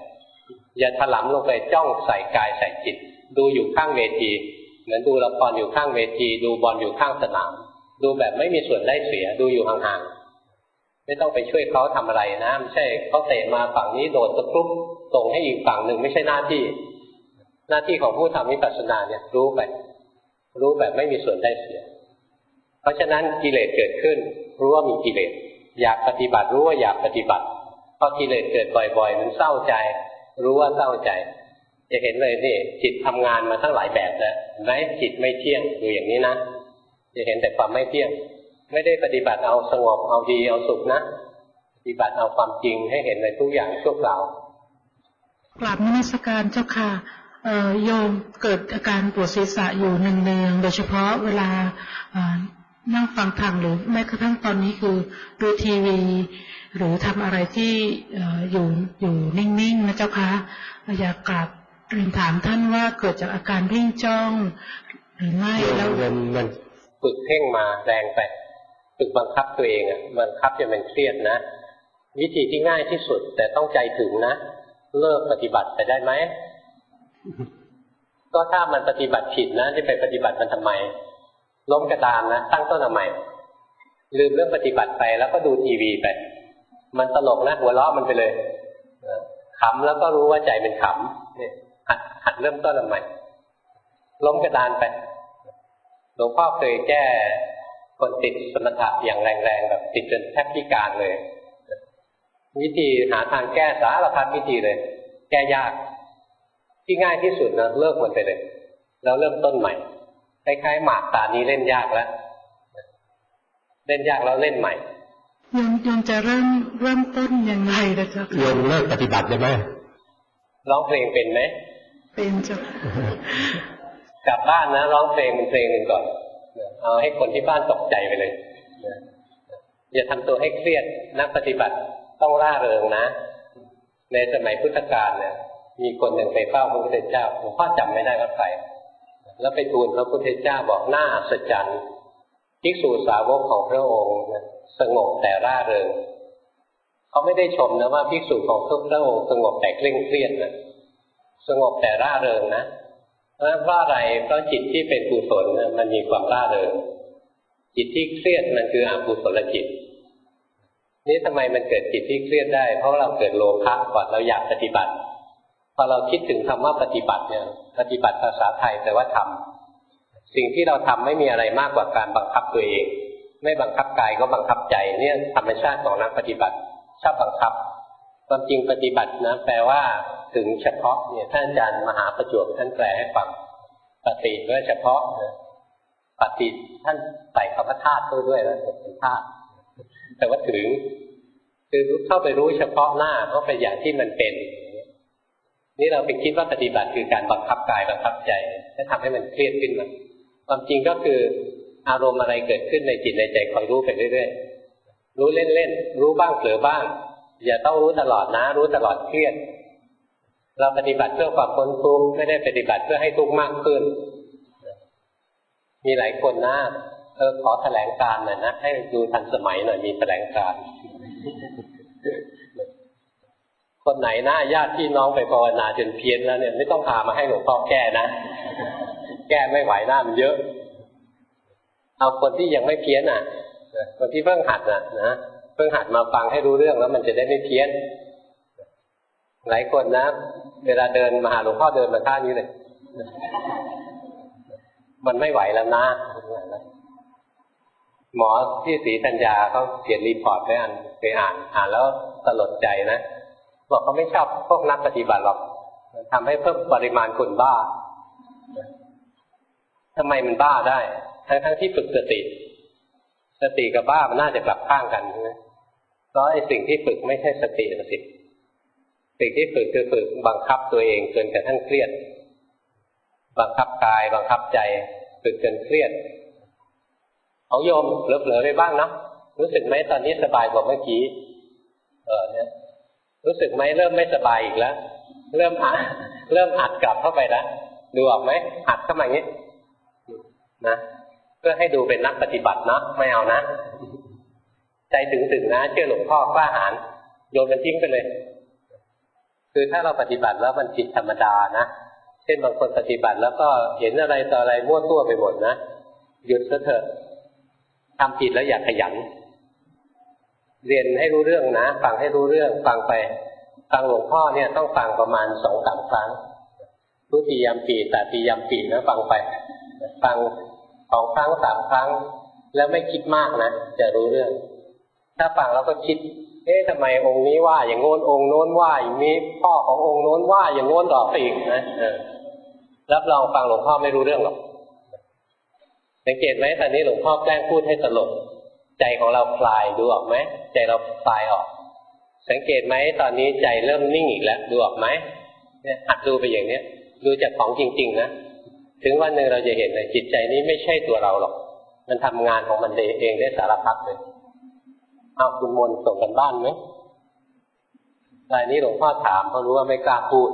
อย่าถลำลงไปจ้องใส่กายใส่จิตดูอยู่ข้างเวทีเหมือนดูละครอยู่ข้างเวทีดูบอลอยู่ข้างสนามดูแบบไม่มีส่วนได้เสียดูอยู่ห่างๆไม่ต้องไปช่วยเขาทำอะไรนะไม่ใช่เขาเตะมาฝั่งนี้โดดตะครุบส่งให้อีกฝั่งหนึ่งไม่ใช่หน้าที่ของผู้ทำวิปัสสนาเนี่ยรู้ไปรู้แบบไม่มีส่วนได้เสียเพราะฉะนั้นกิเลสเกิดขึ้นรู้ว่ามีกิเลสอยากปฏิบัติรู้ว่าอยากปฏิบัติพอกิเลสเกิดบ่อยๆมันเศร้าใจรู้ว่าเศร้าใจจะเห็นเลยนี่จิตทำงานมาตั้งหลายแบบแล้วเห็นไหมจิตไม่เที่ยงอยู่อย่างนี้นะจะเห็นแต่ความไม่เที่ยงไม่ได้ปฏิบัติเอาสงบเอาดีเอาสุขนะปฏิบัติเอาความจริงให้เห็นในทุกอย่างชั่วคราวกราบนมัสการเจ้าค่ะโยมเกิดอาการปวดศีรษะอยู่เนืองๆโดยเฉพาะเวลานั่งฟังธรรมหรือแม้กระทั่งตอนนี้คือดูทีวีหรือทำอะไรที่อยู่นิ่งๆนะเจ้าค่ะอยากกราบเรียนถามท่านว่าเกิดจากอาการเพ่งจ้องหรือไม่แล้วมันฝึกเพ่งมาแรงไปฝึกบังคับตัวเองบังคับจนมันเครียดนะวิธีที่ง่ายที่สุดแต่ต้องใจถึงนะเลิกปฏิบัติไปได้ไหมก็ถ้ามันปฏิบัติผิดนะจะไปปฏิบัติมันทำไมล้มกระดานนะตั้งต้นเอาใหม่ลืมเรื่องปฏิบัติไปแล้วก็ดูทีวีไปมันตลกนะหัวเราะมันไปเลยขำแล้วก็รู้ว่าใจเป็นขำเนี่ยหัดเริ่มต้นเอาใหม่ล้มกระดานไปหลวงพ่อเคยแก้คนติดสมถะอย่างแรงๆแบบติดจนแทบพิการเลยวิธีหาทางแก้สารพัดวิธีเลยแก้ยากที่ง่ายที่สุดนะเลิกมันไปเลยแล้วเริ่มต้นใหม่คล้ายๆหมากตานี้เล่นยากแล้วเล่นยากแล้วเล่นใหม่โยมจะเริ่มต้นยังไงนะจ๊ะโยมเลิกปฏิบัติได้ไหมร้องเพลงเป็นไหมเป็นจ้ะกลับบ้านนะร้องเพลงเป็นเพลงหนึ่งก่อนเอาให้คนที่บ้านตกใจไปเลยอย่าทำตัวให้เครียดนักปฏิบัติต้องร่าเริงนะในสมัยพุทธกาลเนี่ยมีคนหนึ่งไปเฝ้าพระพุทธเจ้าหลวงพ่อจำไม่ได้ว่าใครแล้วไปทูลพระพุทธเจ้าบอกน่าอัศจรรย์ภิกษุสาวกของพระองค์สงบแต่ร่าเริงเขาไม่ได้ชมนะว่าภิกษุของพระองค์สงบแต่เคร่งเครียดนะสงบแต่ร่าเริงนะเพราะอะไรเพราะจิตที่เป็นกุศลมันมีความร่าเริงจิตที่เครียดมันคืออกุศลจิตนี่ทำไมมันเกิดจิตที่เครียดได้เพราะเราเกิดโลภะก่อนเราอยากปฏิบัติพอเราคิดถึงคำว่าปฏิบัติเนี่ยปฏิบัติภาษาไทยแต่ว่าทำสิ่งที่เราทำไม่มีอะไรมากกว่าการบังคับตัวเองไม่บังคับกายก็บังคับใจเนี่ยธรรมชาติของนักปฏิบัติชอบบังคับความจริงปฏิบัตินะแปลว่าถึงเฉพาะเนี่ยท่านอาจารย์มหาประจวบท่านแปลให้ฟังปฏิก็เฉพาะปฏิท่านใส่คำว่าธาตุด้วยแล้วเป็นธาตุแต่ว่าถึงคือเข้าไปรู้เฉพาะหน้าเข้าไปอย่างที่มันเป็นนี่เราไปคิดว่าปฏิบัติคือการบังคับกายบังคับใจจะทำให้มันเครียดขึ้นมาความจริงก็คืออารมณ์อะไรเกิดขึ้นในจิตในใจคอยรู้ไปเรื่อยๆรู้เล่นๆรู้บ้างเผลอบ้างอย่าต้องรู้ตลอดนะรู้ตลอดเครียดเราปฏิบัติเพื่อความพ้นทุกข์ไม่ได้ปฏิบัติเพื่อให้ทุกข์มากขึ้นมีหลายคนนะขอแถลงการหน่อยนะให้ดูทันสมัยหน่อยมีแถลงการคนไหนนะญาติพี่น้องไปภาวนาจนเพี้ยนแล้วเนี่ยไม่ต้องพามาให้หลวงพ่อแก้นะแก้ไม่ไหวหน้ามันเยอะเอาคนที่ยังไม่เพี้ยนคนที่เพิ่งหัดนะเพิ่งหัดมาฟังให้รู้เรื่องแล้วมันจะได้ไม่เพี้ยนหลายคนนะเวลาเดินมาหาหลวงพ่อเดินมาท่านี้เลยมันไม่ไหวแล้วนะหมอที่ศรีธัญญาเขาเขียนรีพอร์ตไว้ไปอ่านแล้วสลดใจนะบอกเขาไม่ชอบพวกนักปฏิบัติหรอกทำให้เพิ่มปริมาณคนบ้าทำไมมันบ้าได้ทั้งที่ฝึกสติกับบ้ามันน่าจะกลับข้างกันใช่ไหมเพราะไอ้สิ่งที่ฝึกไม่ใช่สติสิ่งที่ฝึกคือฝึกบังคับตัวเองจนกระทั่งเครียดบังคับกายบังคับใจฝึกจนเครียดของโยมเผลอๆไปบ้างนะรู้สึกไหมตอนนี้สบายกว่าเมื่อกี้เนี่ยรู้สึกไหมเริ่มไม่สบายอีกแล้วเริ่มอัดกลับเข้าไปแล้วดูออกไหมอัดเข้ามาอย่างนี้นะเพื่อให้ดูเป็นนักปฏิบัตินะไม่เอานะใจถึงนะเชื่อหลวงพ่อกล้าหาญโยนมันทิ้งไปเลยคือถ้าเราปฏิบัติแล้วมันผิดธรรมดานะเช่นบางคนปฏิบัติแล้วก็เห็นอะไรต่ออะไรมั่วตัวไปหมดนะหยุดซะเถอะทำผิดแล้วอย่าขยันเรียนให้รู้เรื่องนะฟังให้รู้เรื่องฟังไปฟังหลวงพ่อเนี่ยต้องฟังประมาณ 2-3 ครั้งทุติยมปีตติยมปีนะฟังไปฟัง2 ครั้ง 3 ครั้งแล้วไม่คิดมากนะจะรู้เรื่องถ้าฟังแล้วก็คิดทำไมองค์นี้ว่าอย่างโน้นองค์โน้นว่าอย่างนี้พ่อขององค์โน้นว่าอย่างโน้นต่อไปอีกนะรับรองฟังหลวงพ่อไม่รู้เรื่องหรอกสังเกตไหมตอนนี้หลวงพ่อแกล้งพูดให้ตลกใจของเราคลายดูออกไหมใจเราคลายออกสังเกตไหมตอนนี้ใจเริ่มนิ่งอีกแล้วดูออกไหมเนี่ยหัดดูไปอย่างเนี้ยดูจากของจริงๆนะถึงวันหนึ่งเราจะเห็นเลยจิตใจนี้ไม่ใช่ตัวเราหรอกมันทำงานของมันเองได้สารพัดเลยเอาคุณมนส่งกันบ้านไหมรายนี้หลวงพ่อถามเพราะรู้ว่าไม่กล้าพูด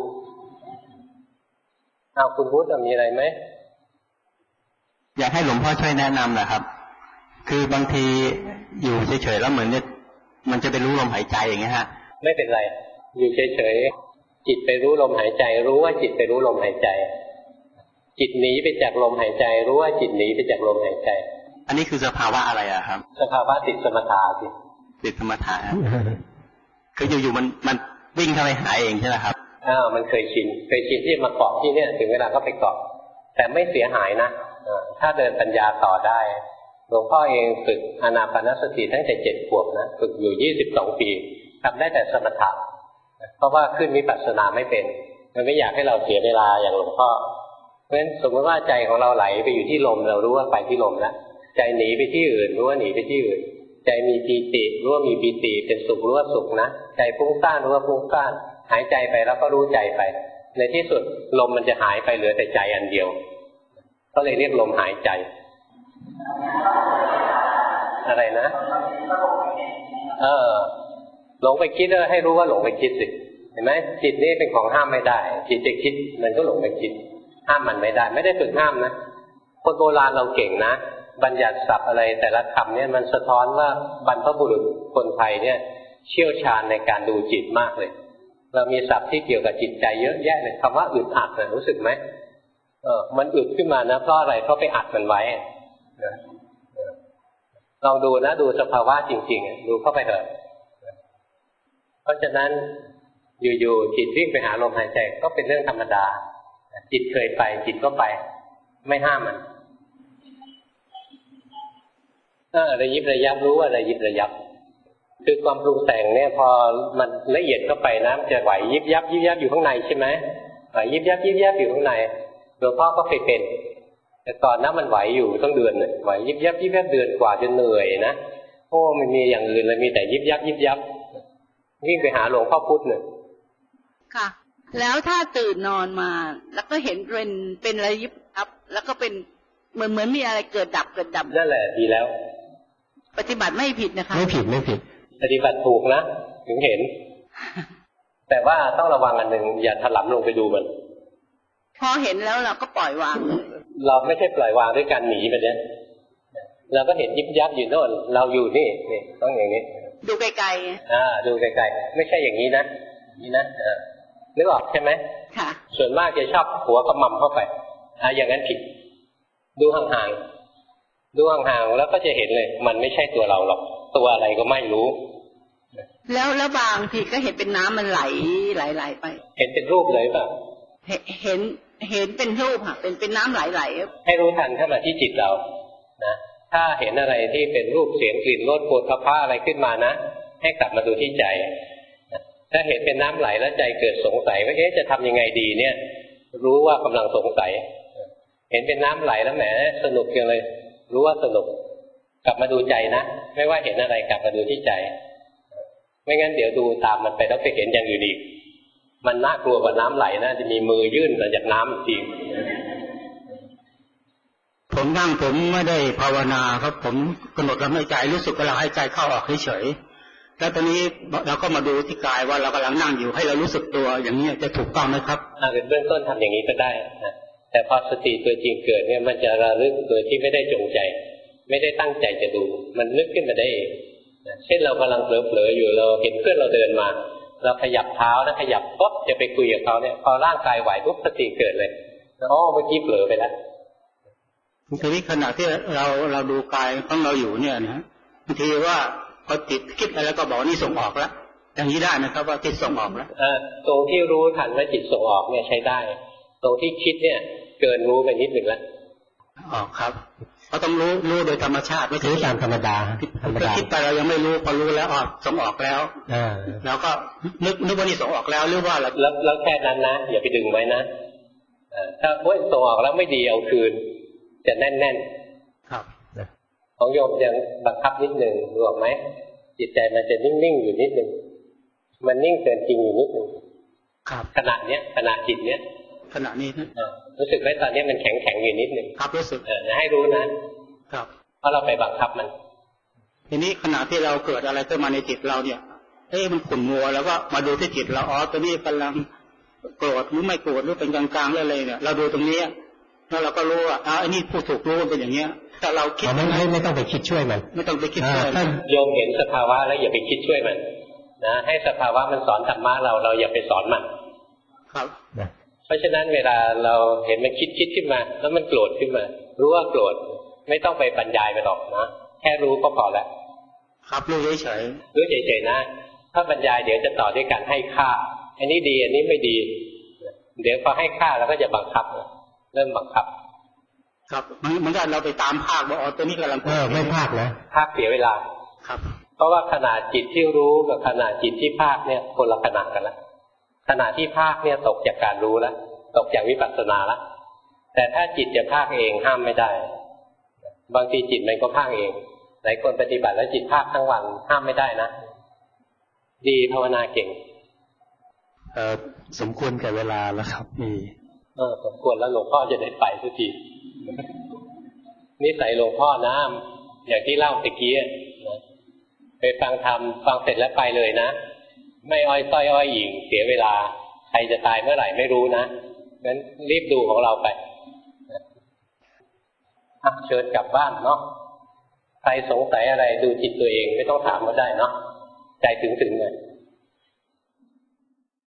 เอาคุณพุทธมีอะไรไหมอยากให้หลวงพ่อช่วยแนะนำนะครับคือบางทีอยู่เฉยๆแล้วเหมือนเนี่ยมันจะไปรู้ลมหายใจอย่างเงี้ยฮะไม่เป็นไรอยู่เฉยๆจิตไปรู้ลมหายใจรู้ว่าจิตไปรู้ลมหายใจจิตหนีไปจากลมหายใจรู้ว่าจิตหนีไปจากลมหายใจอันนี้คือสภาวะอะไรอะครับสภาวะติดสมถะสิติดสมถะคืออยู่ๆมันวิ่งเข้าไปหาเองใช่ไหมครับมันเคยชินที่มาเกาะที่เนี่ยถึงเวลาก็ไปเกาะแต่ไม่เสียหายนะถ้าเดินปัญญาต่อได้หลวงพ่อเองฝึกอานาปานสติตั้งแต่7 ขวบนะฝึกอยู่22 ปีทำได้แต่สมถะเพราะว่าขึ้นวิปัสสนาไม่เป็นมันไม่อยากให้เราเสียเวลาอย่างหลวงพ่อเพราะฉะนั้นสมมติว่าใจของเราไหลไปอยู่ที่ลมเรารู้ว่าไปที่ลมแล้วใจหนีไปที่อื่นรู้ว่าหนีไปที่อื่นใจมีปีติรู้ว่ามีปีติเป็นสุขรู้ว่าสุขนะใจฟุ้งซ่านรู้ว่าฟุ้งซ่านหายใจไปแล้วก็รู้ใจไปในที่สุดลมมันจะหายไปเหลือแต่ใจอันเดียวก็เลยเรียกลมหายใจอะไรนะหลงไปคิดแล้วให้รู้ว่าหลงไปคิดสิเห็นไหมจิตนี่เป็นของห้ามไม่ได้จิตจะคิดมันก็หลงไปคิดห้ามมันไม่ได้ไม่ได้ฝึกห้ามนะคนโบราณเราเก่งนะบัญญัติศัพท์อะไรแต่ละคำเนี่ยมันสะท้อนว่าบรรพบุรุษคนไทยเนี่ยเชี่ยวชาญในการดูจิตมากเลยเรามีศัพท์ที่เกี่ยวกับจิตใจเยอะแยะเลยคำว่าอึดอัดนะรู้สึกไหมมันอึดขึ้นมานะเพราะอะไรเพราะไปอัดมันไว้ลองดูนะดูสภาวะจริงๆดูเข้าไปเถอะเพราะฉะนั้นอยู่ๆจิตวิ่งไปหาลมหายใจก็เป็นเรื่องธรรมดาจิตเคยไปจิตก็ไปไม่ห้ามมันระยิบระยับรู้ว่าระยิบระยับคือความปรุงแต่งเนี่ยพอมันละเอียดเข้าไปนะมันจะไหวยิบยับอยู่ข้างในใช่ไหมไหวยิบยับอยู่ข้างในหลวงพ่อก็เคยเป็นแต่ก่อนนั้นมันไหวอยู่ต้องเดือนเลยไหวยิบยับเดือนกว่าจนเหนื่อยนะโอ้ไม่มีอย่างอื่นเลยมีแต่ยิบยับวิ่งไปหาหลวงพ่อพุธเนี่ยค่ะแล้วถ้าตื่นนอนมาแล้วก็เห็นเป็นอะไรยิบยับแล้วก็เป็นเหมือนมีอะไรเกิดดับนั่นแหละดีแล้วปฏิบัติไม่ผิดนะคะไม่ผิดปฏิบัติถูกนะถึงเห็น แต่ว่าต้องระวังอันหนึ่งอย่าถลำลงไปดูมันพอเห็นแล้วเราก็ปล่อยวางเราไม่ใช่ปล่อยวางด้วยการหนีไปเนี่ยเราก็เห็นยิบยับอยู่โน่นเราอยู่นี่ต้องอย่างนี้ดูไกลๆดูไกลๆไม่ใช่อย่างนี้นะนี่นะนึกออกใช่ไหมค่ะส่วนมากจะชอบหัวกระหม่ำเข้าไปอย่างนั้นผิดดูห่างๆแล้วก็จะเห็นเลยมันไม่ใช่ตัวเราหรอกตัวอะไรก็ไม่รู้แล้วบางทีก็เห็นเป็นน้ำมันไหลไปเห็นเป็นรูปเลยป่ะเห็นเป็นรูปค่ะเป็นน้ำไหลให้รู้ทันเข้ามาที่จิตเรานะถ้าเห็นอะไรที่เป็นรูปเสียงกลิ่นรสโผฏฐัพพะอะไรขึ้นมานะให้กลับมาดูที่ใจถ้าเห็นเป็นน้ำไหลแล้วใจเกิดสงสัยว่าจะทำยังไงดีเนี่ยรู้ว่ากำลังสงสัยเห็นเป็นน้ำไหลแล้วแหมสนุกจังเลยรู้ว่าสนุกกลับมาดูใจนะไม่ว่าเห็นอะไรกลับมาดูที่ใจไม่งั้นเดี๋ยวดูตามมันไปแล้วไปเห็นอย่างอื่นอีกมันน่ากลัวกว่าน้ำไหลนะจะมีมือยื่นมาจากน้ำจริงผมนั่งผมไม่ได้ภาวนาครับผมกำหนดลมหายใจรู้สึกเวลาหายใจเข้าออกเฉยๆแล้วตอนนี้เราก็มาดูที่กายว่าเรากำลังนั่งอยู่ให้เรารู้สึกตัวอย่างนี้จะถูกต้องไหมครับเป็นเบื้องต้นทำอย่างนี้ก็ได้นะแต่พอสติตัวจริงเกิดเนี่ยมันจะระลึกโดยที่ไม่ได้จงใจไม่ได้ตั้งใจจะดูมันนึกขึ้นมาได้เองเช่นเรากำลังเผลอๆอยู่เราเห็นเพื่อนเราเดินมาเราขยับเท้านะขยับปุ๊บจะไปคุยกับเขาเนี่ยพอร่างกายไหวปุ๊บสติเกิดเลยอ๋อเมื่อกี้เผลอไปแล้วทีนี้ขณะที่เราดูกายของเราอยู่เนี่ยนะบางทีว่าพอจิตคิดอะไรแล้วก็บอกนี่ส่งออกแล้วอย่างนี้ได้นะครับว่าจิตส่งออกแล้วตรงที่รู้ทันว่าจิตส่งออกเนี่ยใช้ได้ตรงที่คิดเนี่ยเกินรู้ไปนิดหนึ่งแล้วอ๋อครับเราต้องรู้โดยธรรมชาติไม่ใช่ตามธรรมดาคิดไปเรายังไม่รู้พอรู้แล้วส่งออกแล้วแล้วก็นึกว่านี่ส่งออกแล้วหรือว่าแล้วแค่นั้นนะอย่าไปดึงไว้นะถ้าส่งออกแล้วไม่ดีเอาคืนจะแน่นๆครับของโยมยังบังคับนิดหนึ่งรู้ไหมจิตใจมันจะนิ่งๆอยู่นิดหนึ่งมันนิ่งเกินจริงอยู่นิดหนึ่งขณะจิตเนี้ยขณะนี้รู้สึกไหมตอนนี้มันแข็งอยู่นิดหนึ่งครับรู้สึกให้รู้นะครับเพราะเราไปบังคับมันทีนี้ขณะที่เราเกิดอะไรขึ้นมาในจิตเราเนี่ยมันขุ่นมัวแล้วก็มาดูที่จิตเราตัวนี้กำลังโกรธหรือไม่โกรธหรือเป็นกลางๆอะไรเนี่ยเราดูตรงนี้แล้วเราก็รู้ว่าอันนี้ผู้ถูกรู้เป็นอย่างเงี้ยแต่เราคิดไม่ต้องไปคิดช่วยมันไม่ต้องไปคิดช่วยโยมเห็นสภาวะแล้วอย่าไปคิดช่วยมันนะให้สภาวะมันสอนธรรมะเราอย่าไปสอนมันครับเพราะฉะนั้นเวลาเราเห็นมันคิดขึ้นมาแล้วมันโกรธขึ้นมารู้ว่าโกรธไม่ต้องไปบรรยายมันหรอกนะแค่รู้ก็พอแล้วครับรู้เฉยๆนะถ้าบรรยายเดี๋ยวจะต่อด้วยการให้ค่าอันนี้ดีอันนี้ไม่ดีเดี๋ยวพอให้ค่าเราก็จะบังคับเริ่มบังคับครับเหมือนกันเราไปตามภาคว่าตัวนี้กำลังไม่ภาคนะภาคเสียเวลาครับเพราะว่าขณะจิตที่รู้กับขณะจิตที่ภาคเนี่ยคนละขณะกันละขณะที่ภาคเนี่ยตกจากการรู้แล้วตกจากวิปัสสนาแล้วแต่ถ้าจิตจะภาคเองห้ามไม่ได้บางทีจิตมันก็ภาคเองหลายคนปฏิบัติแล้วจิตภาคทั้งวันห้ามไม่ได้นะดีภาวนาเก่งสมควรแก่เวลาแล้วครับสมควรแล้วหลวงพ่อจะได้ไปสักทีนิสัยหลวงพ่อนะอย่างที่เล่าตะกี้ไปฟังธรรมฟังเสร็จแล้วไปเลยนะไม่อ้อยต้อยอ้อยอิงเสียเวลาใครจะตายเมื่อไหร่ไม่รู้นะงั้นรีบดูของเราไปเชิญกลับบ้านเนาะใครสงสัยอะไรดูจิตตัวเองไม่ต้องถามก็ได้เนาะใจถึงเลย